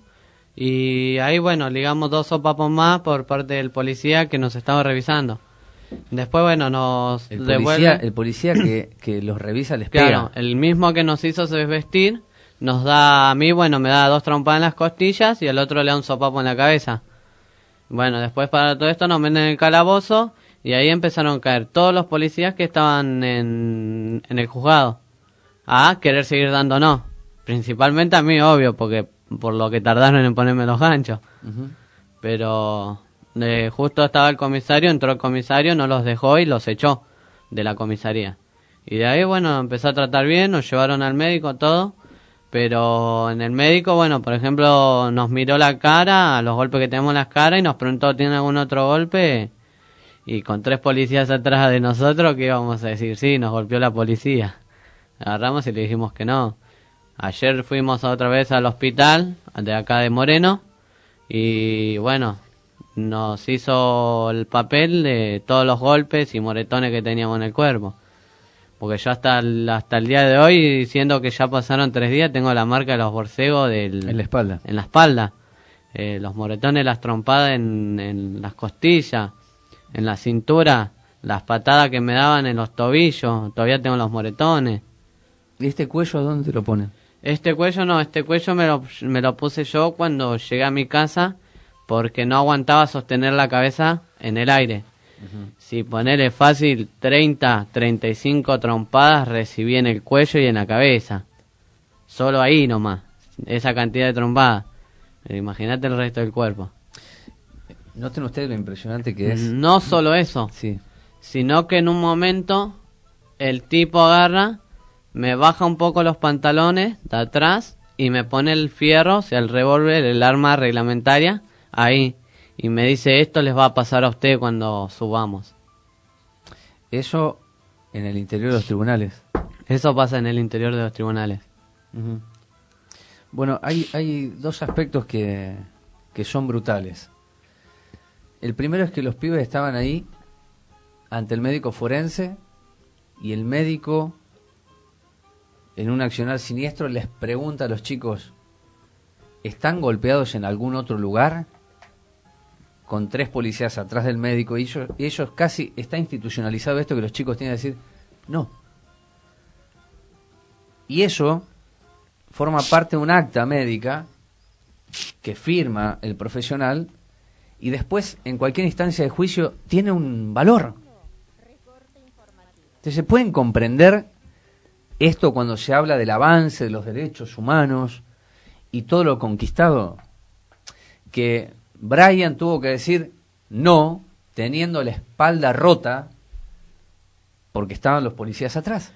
Y ahí, bueno, ligamos dos sopapos más por parte del policía que nos estaba revisando. Después, bueno, nos el devuelven... Policía, el policía que, que los revisa les pega. Claro, el mismo que nos hizo desvestir, nos da a mí, bueno, me da dos trompadas en las costillas y al otro le da un sopapo en la cabeza. Bueno, después para todo esto nos meten en el calabozo y ahí empezaron a caer todos los policías que estaban en, en el juzgado a querer seguir dándonos. Principalmente a mí, obvio, porque... por lo que tardaron en ponerme los ganchos. Uh-huh. Pero eh, justo estaba el comisario, entró el comisario, no los dejó y los echó de la comisaría. Y de ahí, bueno, empezó a tratar bien, nos llevaron al médico, todo. Pero en el médico, bueno, por ejemplo, nos miró la cara, los golpes que tenemos en las caras, y nos preguntó, ¿tiene algún otro golpe? Y con tres policías atrás de nosotros, ¿qué íbamos a decir? Sí, nos golpeó la policía. Agarramos y le dijimos que no. Ayer fuimos otra vez al hospital de acá de Moreno y bueno, nos hizo el papel de todos los golpes y moretones que teníamos en el cuerpo. Porque yo hasta el, hasta el día de hoy, diciendo que ya pasaron tres días, tengo la marca de los borcegos del, en la espalda. En la espalda. Eh, los moretones, las trompadas en, en las costillas, en la cintura, las patadas que me daban en los tobillos, todavía tengo los moretones. ¿Y este cuello dónde te lo ponen? Este cuello no, este cuello me lo, me lo puse yo cuando llegué a mi casa porque no aguantaba sostener la cabeza en el aire. Uh-huh. Si ponerle fácil treinta, treinta y cinco trompadas recibí en el cuello y en la cabeza. Solo ahí nomás, esa cantidad de trompadas. Imagínate el resto del cuerpo. ¿Noten ustedes lo impresionante que es? No solo eso, sí. Sino que en un momento el tipo agarra, me baja un poco los pantalones de atrás y me pone el fierro, o sea, el revólver, el arma reglamentaria, ahí. Y me dice, esto les va a pasar a usted cuando subamos. Eso en el interior de los tribunales. Eso pasa en el interior de los tribunales. Uh-huh. Bueno, hay, hay dos aspectos que, que son brutales. El primero es que los pibes estaban ahí ante el médico forense y el médico, en un accionar siniestro, les pregunta a los chicos, ¿están golpeados en algún otro lugar? Con tres policías atrás del médico y ellos, y ellos casi está institucionalizado esto que los chicos tienen que decir, no. Y eso forma parte de un acta médica que firma el profesional y después en cualquier instancia de juicio tiene un valor. Entonces, ¿se pueden comprender esto cuando se habla del avance de los derechos humanos y todo lo conquistado? Que Brian tuvo que decir no, teniendo la espalda rota porque estaban los policías atrás.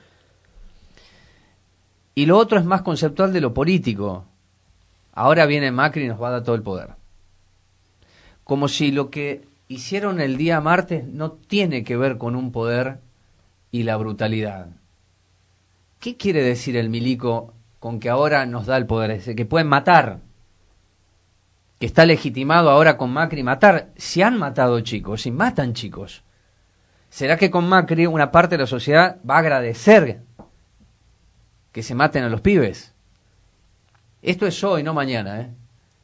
Y lo otro es más conceptual de lo político. Ahora viene Macri y nos va a dar todo el poder. Como si lo que hicieron el día martes no tiene que ver con un poder y la brutalidad. ¿Qué quiere decir el milico con que ahora nos da el poder ese? Que pueden matar. Que está legitimado ahora con Macri matar. Si han matado chicos, si matan chicos, ¿será que con Macri una parte de la sociedad va a agradecer que se maten a los pibes? Esto es hoy, no mañana, ¿eh?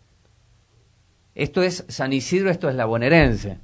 Esto es San Isidro, esto es la bonaerense.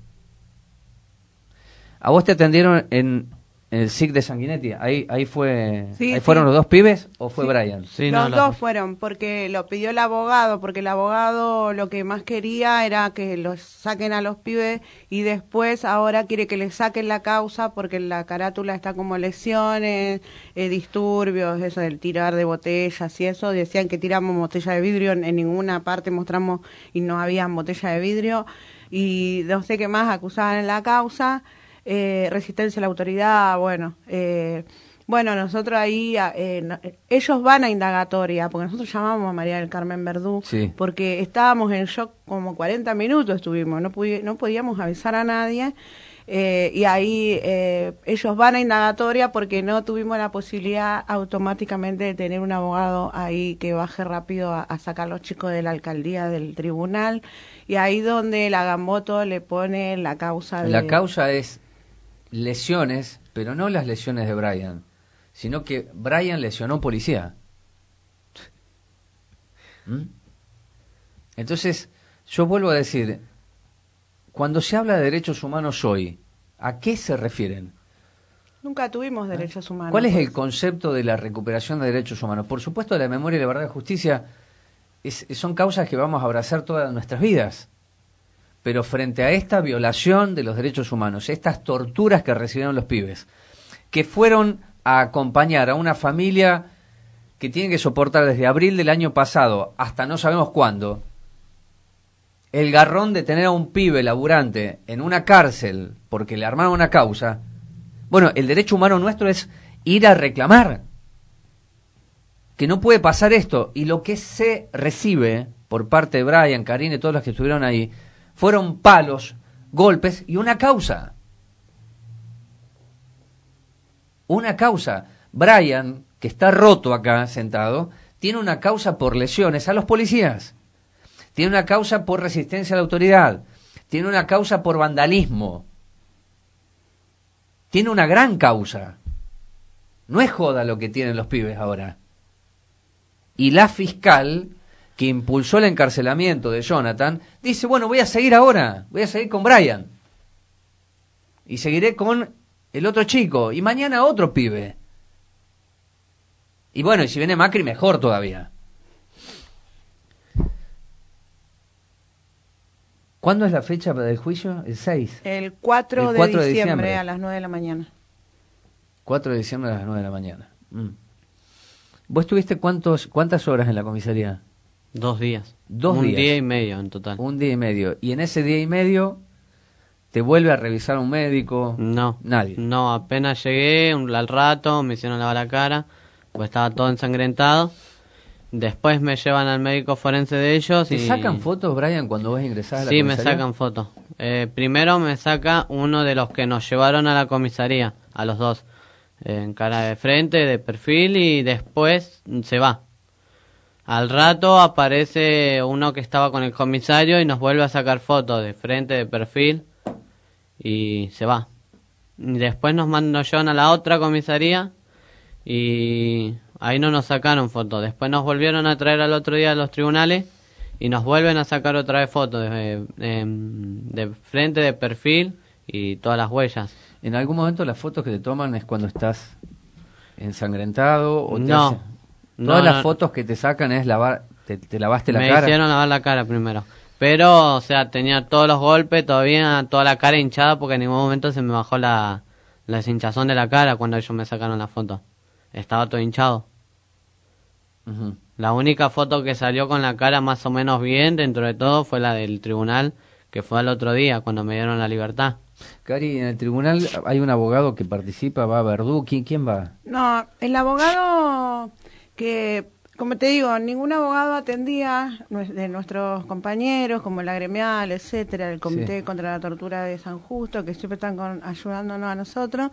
¿A vos te atendieron en, en el S I C de Sanguinetti? ¿Ahí, ahí, fue, sí, ¿ahí fueron sí. los dos pibes o fue sí. Brian? Sí, los no, dos la... fueron, porque lo pidió el abogado, porque el abogado lo que más quería era que los saquen a los pibes y después ahora quiere que les saquen la causa porque en la carátula está como lesiones, eh, disturbios, eso del tirar de botellas y eso. Decían que tiramos botella de vidrio, en, en ninguna parte mostramos y no había botella de vidrio. Y no sé qué más acusaban en la causa. Eh, resistencia a la autoridad, bueno, eh, bueno, nosotros ahí, eh, no, ellos van a indagatoria, porque nosotros llamamos a María del Carmen Verdú, sí. porque estábamos en shock como cuarenta minutos estuvimos, no, pudi- no podíamos avisar a nadie, eh, y ahí eh, ellos van a indagatoria porque no tuvimos la posibilidad automáticamente de tener un abogado ahí que baje rápido a, a sacar a los chicos de la alcaldía del tribunal, y ahí donde la Gamboto le pone la causa de... La causa es lesiones, pero no las lesiones de Brian, sino que Brian lesionó policía. ¿Mm? Entonces, yo vuelvo a decir, cuando se habla de derechos humanos hoy, ¿a qué se refieren? Nunca tuvimos derechos humanos. ¿Cuál es el concepto de la recuperación de derechos humanos? Por supuesto, la memoria y la verdad y justicia es, son causas que vamos a abrazar todas nuestras vidas. Pero frente a esta violación de los derechos humanos, estas torturas que recibieron los pibes, que fueron a acompañar a una familia que tiene que soportar desde abril del año pasado hasta no sabemos cuándo, el garrón de tener a un pibe laburante en una cárcel porque le armaron una causa, bueno, el derecho humano nuestro es ir a reclamar que no puede pasar esto. Y lo que se recibe por parte de Brian, Karine y todos los que estuvieron ahí, fueron palos, golpes y una causa. Una causa. Brian, que está roto acá sentado, tiene una causa por lesiones a los policías. Tiene una causa por resistencia a la autoridad. Tiene una causa por vandalismo. Tiene una gran causa. No es joda lo que tienen los pibes ahora. Y la fiscal que impulsó el encarcelamiento de Jonathan dice, bueno, voy a seguir ahora, voy a seguir con Brian. Y seguiré con el otro chico. Y mañana otro pibe. Y bueno, y si viene Macri, mejor todavía. ¿Cuándo es la fecha del juicio? El seis. El cuatro, El cuatro de, de diciembre, diciembre a las nueve de la mañana. cuatro de diciembre a las nueve de la mañana. Mm. ¿Vos tuviste cuántos, cuántas horas en la comisaría? Dos días. Dos Un días. día y medio en total. Un día y medio. ¿Y en ese día y medio te vuelve a revisar un médico? No. Nadie. No, apenas llegué, un, al rato me hicieron lavar la cara, pues estaba todo ensangrentado. Después me llevan al médico forense de ellos. ¿Te y... sacan fotos, Brian, cuando vos ingresás a la Sí, comisaría? me sacan fotos. Eh, primero me saca uno de los que nos llevaron a la comisaría, a los dos. Eh, en cara de frente, de perfil, y después se va. Al rato aparece uno que estaba con el comisario y nos vuelve a sacar fotos de frente, de perfil, y se va. Y después nos mandan, nos llevan a la otra comisaría y ahí no nos sacaron fotos. Después nos volvieron a traer al otro día a los tribunales y nos vuelven a sacar otra vez fotos de, de, de frente, de perfil y todas las huellas. ¿En algún momento las fotos que te toman es cuando estás ensangrentado? O te No. hacen... No, Todas las no. fotos que te sacan es lavar, te, te lavaste la me cara. Me hicieron lavar la cara primero. Pero, o sea, tenía todos los golpes, todavía toda la cara hinchada porque en ningún momento se me bajó la, la hinchazón de la cara cuando ellos me sacaron la foto. Estaba todo hinchado. Uh-huh. La única foto que salió con la cara más o menos bien dentro de todo fue la del tribunal, que fue al otro día cuando me dieron la libertad. Cari, en el tribunal hay un abogado que participa, va a Verdú. ¿Quién, quién va? No, el abogado que, como te digo, ningún abogado atendía de nuestros compañeros, como la gremial, etcétera, el Comité Sí. contra la Tortura de San Justo, que siempre están con, ayudándonos a nosotros,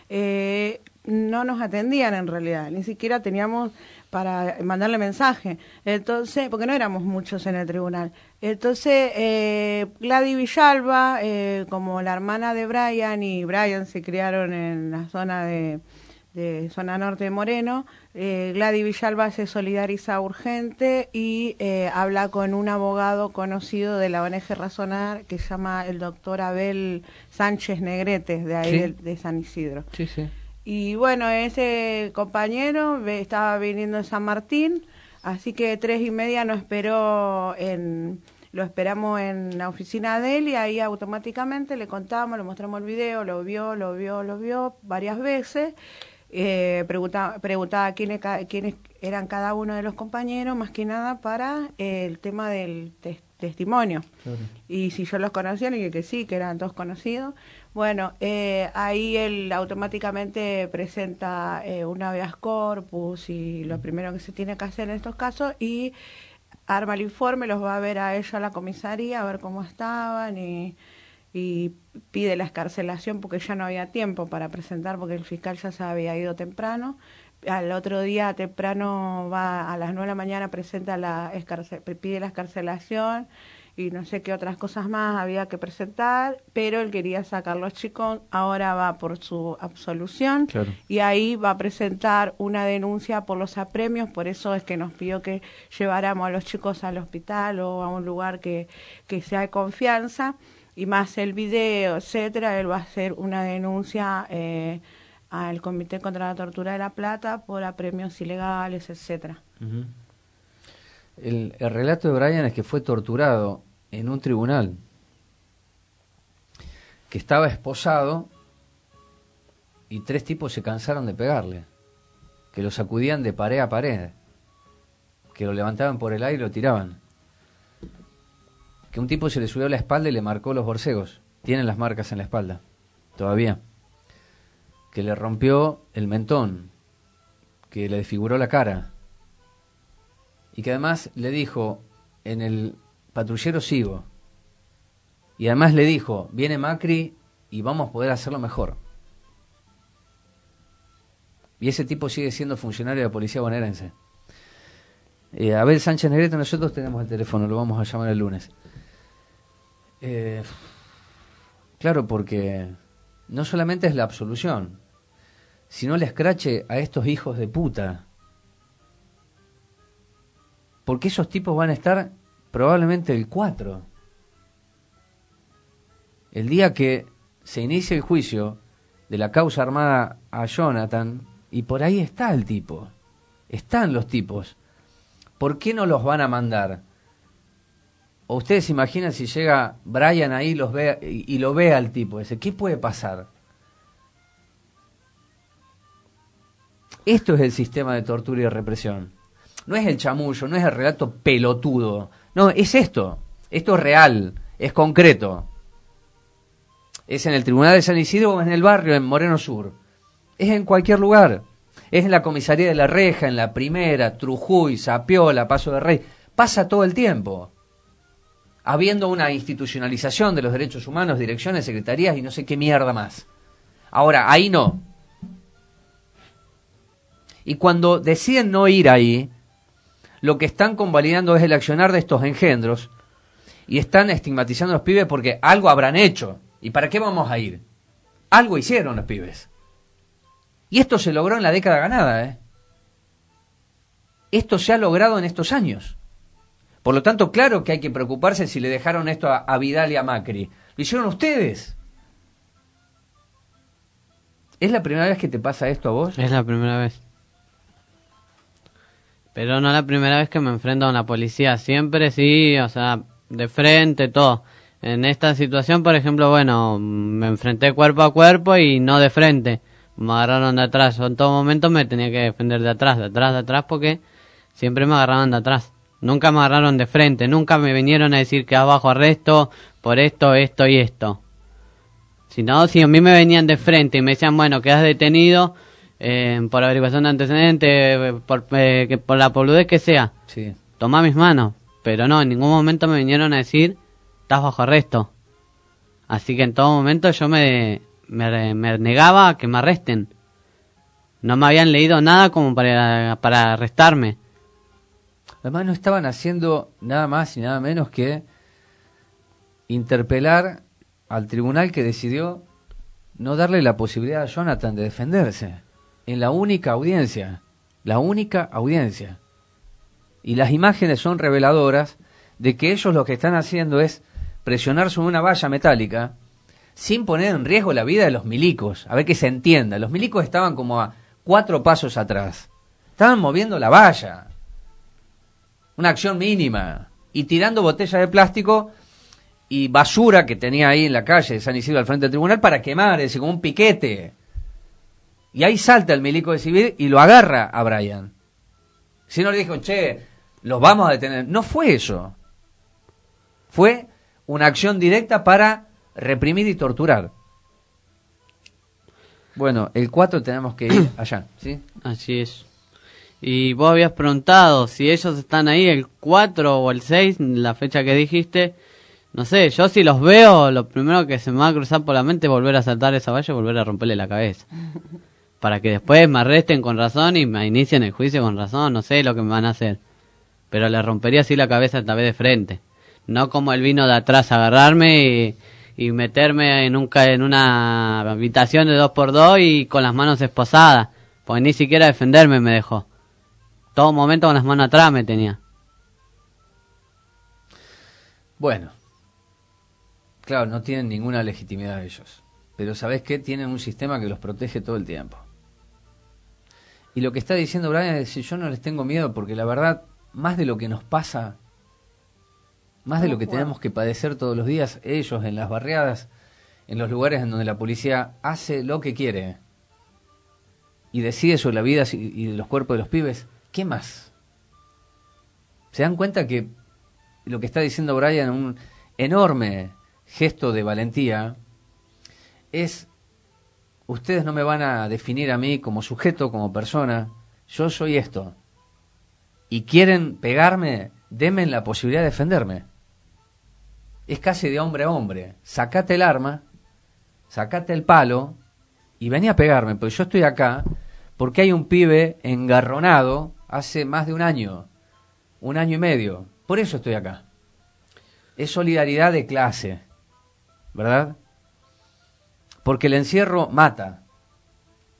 eh, no nos atendían en realidad, ni siquiera teníamos para mandarle mensaje, entonces, porque no éramos muchos en el tribunal. Entonces, eh, Gladys Villalba, eh, como la hermana de Brian, y Brian se criaron en la zona de, de zona norte de Moreno, eh, Gladys Villalba se solidariza urgente y eh, habla con un abogado conocido de la O N G Razonar, que se llama el doctor Abel Sánchez Negrete, de ahí Sí. de, de San Isidro. Sí, sí. Y bueno, ese compañero ve- estaba viniendo de San Martín, así que tres y media nos esperó en, lo esperamos en la oficina de él y ahí automáticamente le contamos, le mostramos el video, lo vio, lo vio, lo vio varias veces, eh, preguntaba, preguntaba quiénes, ca- quiénes eran cada uno de los compañeros, más que nada para eh, el tema del tes- testimonio. Claro. Y si yo los conocía, le dije que sí, que eran todos conocidos. Bueno, eh, ahí él automáticamente presenta eh, un habeas corpus y lo primero que se tiene que hacer en estos casos, y arma el informe, los va a ver a ella a la comisaría, a ver cómo estaban, y, y pide la escarcelación porque ya no había tiempo para presentar, porque el fiscal ya se había ido temprano. Al otro día temprano va a las nueve de la mañana, presenta la escarce- pide la escarcelación y no sé qué otras cosas más había que presentar, pero él quería sacar los chicos, ahora va por su absolución. Claro. Y ahí va a presentar una denuncia por los apremios, por eso es que nos pidió que lleváramos a los chicos al hospital o a un lugar que, que sea de confianza, y más el video, etcétera. Él va a hacer una denuncia eh, al Comité contra la Tortura de La Plata por apremios ilegales, etcétera. Uh-huh. El, el relato de Brian es que fue torturado en un tribunal, que estaba esposado y tres tipos se cansaron de pegarle, que lo sacudían de pared a pared, que lo levantaban por el aire y lo tiraban, que un tipo se le subió a la espalda y le marcó los borcegos, tienen las marcas en la espalda todavía, que le rompió el mentón, que le desfiguró la cara, y que además le dijo, en el patrullero sigo, y además le dijo, viene Macri y vamos a poder hacerlo mejor. Y ese tipo sigue siendo funcionario de la policía bonaerense. Eh, Abel Sánchez Negrete, nosotros tenemos el teléfono, lo vamos a llamar el lunes. Eh, claro, porque no solamente es la absolución, si no le escrache a estos hijos de puta. Porque esos tipos van a estar probablemente el cuatro. El día que se inicie el juicio de la causa armada a Jonathan, y por ahí está el tipo, están los tipos. ¿Por qué no los van a mandar? ¿O ustedes se imaginan si llega Brian ahí los ve, y, y lo ve al tipo ese? ¿Qué puede pasar? Esto es el sistema de tortura y represión. No es el chamullo, no es el relato pelotudo. No, es esto. Esto es real, es concreto. Es en el Tribunal de San Isidro o en el barrio, en Moreno Sur. Es en cualquier lugar. Es en la comisaría de La Reja, en la Primera, Trujuy, Zapiola, Paso de Rey. Pasa todo el tiempo. Habiendo una institucionalización de los derechos humanos, direcciones, secretarías y no sé qué mierda más. Ahora, ahí no. Y cuando deciden no ir ahí, lo que están convalidando es el accionar de estos engendros y están estigmatizando a los pibes porque algo habrán hecho. ¿Y para qué vamos a ir? Algo hicieron los pibes. Y esto se logró en la década ganada, ¿eh? Esto se ha logrado en estos años. Por lo tanto, claro que hay que preocuparse si le dejaron esto a, a Vidal y a Macri. Lo hicieron ustedes. ¿Es la primera vez que te pasa esto a vos? Es la primera vez. Pero no la primera vez que me enfrento a una policía. Siempre sí, o sea, de frente, todo. En esta situación, por ejemplo, bueno, me enfrenté cuerpo a cuerpo y no de frente. Me agarraron de atrás. Yo en todo momento me tenía que defender de atrás, de atrás, de atrás, porque siempre me agarraban de atrás. Nunca me agarraron de frente. Nunca me vinieron a decir que abajo arresto por esto, esto y esto. Si no, si a mí me venían de frente y me decían, bueno, quedas detenido eh, por averiguación de antecedentes, por, eh, que, por la boludez que sea. Sí. Toma mis manos. Pero no, en ningún momento me vinieron a decir, estás bajo arresto. Así que en todo momento yo me, me, me negaba a que me arresten. No me habían leído nada como para, para arrestarme. Además no estaban haciendo nada más y nada menos que interpelar al tribunal que decidió no darle la posibilidad a Jonathan de defenderse. En la única audiencia. La única audiencia. Y las imágenes son reveladoras de que ellos lo que están haciendo es presionar sobre una valla metálica sin poner en riesgo la vida de los milicos. A ver que se entienda. Los milicos estaban como a cuatro pasos atrás. Estaban moviendo la valla. Una acción mínima. Y tirando botellas de plástico y basura que tenía ahí en la calle de San Isidro al frente del tribunal para quemar, es decir, como un piquete. Y ahí salta el milico de civil y lo agarra a Brian. Si no le dijo, che, los vamos a detener. No fue eso. Fue una acción directa para reprimir y torturar. Bueno, el cuatro tenemos que ir allá, ¿sí? Así es. Y vos habías preguntado si ellos están ahí el cuatro o el seis, la fecha que dijiste. No sé, yo si los veo, lo primero que se me va a cruzar por la mente es volver a saltar esa valla y volver a romperle la cabeza. Para que después me arresten con razón y me inicien el juicio con razón, no sé lo que me van a hacer. Pero le rompería así la cabeza esta vez de frente. No como él vino de atrás a agarrarme y, y meterme en, un, en una habitación de dos por dos y con las manos esposadas. Porque ni siquiera defenderme me dejó. Todo momento con las manos atrás me tenía. Bueno. Claro, no tienen ninguna legitimidad ellos. Pero ¿sabés qué? Tienen un sistema que los protege todo el tiempo. Y lo que está diciendo Brian es decir, yo no les tengo miedo porque la verdad, más de lo que nos pasa, más de lo que tenemos que padecer todos los días, ellos en las barriadas, en los lugares en donde la policía hace lo que quiere y decide sobre la vida y los cuerpos de los pibes, ¿qué más? ¿Se dan cuenta que lo que está diciendo Brian, un enorme gesto de valentía, es, ustedes no me van a definir a mí como sujeto, como persona, yo soy esto, y quieren pegarme, denme la posibilidad de defenderme. Es casi de hombre a hombre, sacate el arma, sacate el palo, y vení a pegarme, porque yo estoy acá, porque hay un pibe engarronado hace más de un año, un año y medio, por eso estoy acá. Es solidaridad de clase, ¿verdad? Porque el encierro mata.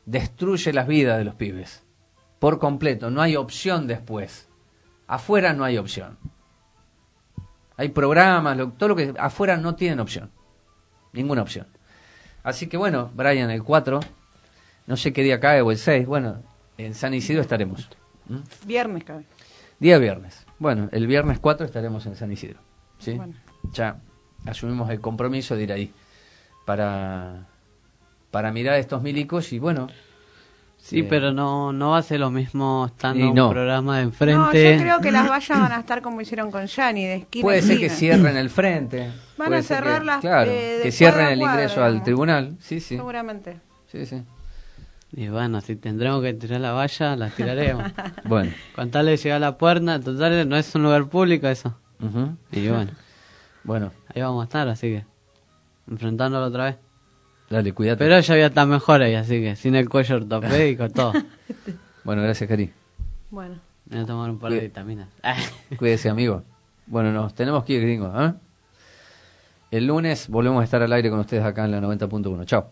destruye las vidas de los pibes. Por completo, no hay opción después. Afuera no hay opción. Hay programas, lo, todo lo que afuera no tienen opción. Ninguna opción. Así que bueno, Brian, el cuatro, no sé qué día cae o el seis, bueno, en San Isidro estaremos. ¿Mm? Viernes cae. Día viernes. Bueno, el viernes cuatro estaremos en San Isidro. ¿Sí? Bueno. Ya asumimos el compromiso de ir ahí para, para mirar a estos milicos y bueno. Sí, eh, pero no no va a ser lo mismo estando y un no. programa de No, enfrente. yo creo que las vallas van a estar como hicieron con Yanni, de esquina Puede a ser que esquina. cierren el frente. Van puede a ser cerrar que, las, claro, eh, de que cierren cuadra a el cuadra, ingreso al digamos. tribunal. Sí, sí. Seguramente. Sí, sí. Y bueno, si tendremos que tirar la valla, las tiraremos. Bueno. Con tal de llegar a la puerta, total, no es un lugar público eso. Ujú. Y bueno. Bueno. Ahí vamos a estar, así que enfrentándolo otra vez. Dale, cuídate. Pero ya voy a estar mejor ahí, así que sin el cuello ortopédico, todo. Bueno, gracias, Cari. Bueno. Voy a tomar un par de Cuí- vitaminas. Cuídese, amigo. Bueno, nos tenemos que ir, gringo. ¿eh? El lunes volvemos a estar al aire con ustedes acá en la noventa punto uno. Chao.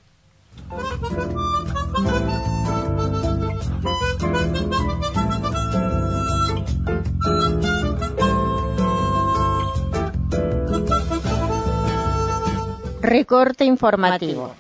Recorte informativo.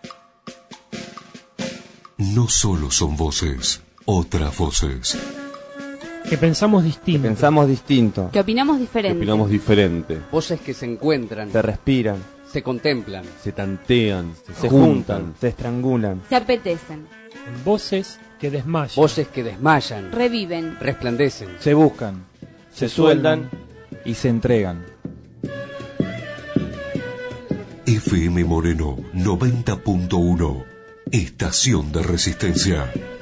No solo son voces, otras voces. Que pensamos distinto. Pensamos distinto. Que opinamos diferente. Que opinamos diferente. Voces que se encuentran, Se respiran. se contemplan, Se tantean. Se juntan. Se estrangulan. Se apetecen. Voces que desmayan. voces que desmayan, Reviven. resplandecen. Se buscan. Se sueldan. Y se entregan. F M Moreno noventa punto uno. Estación de Resistencia.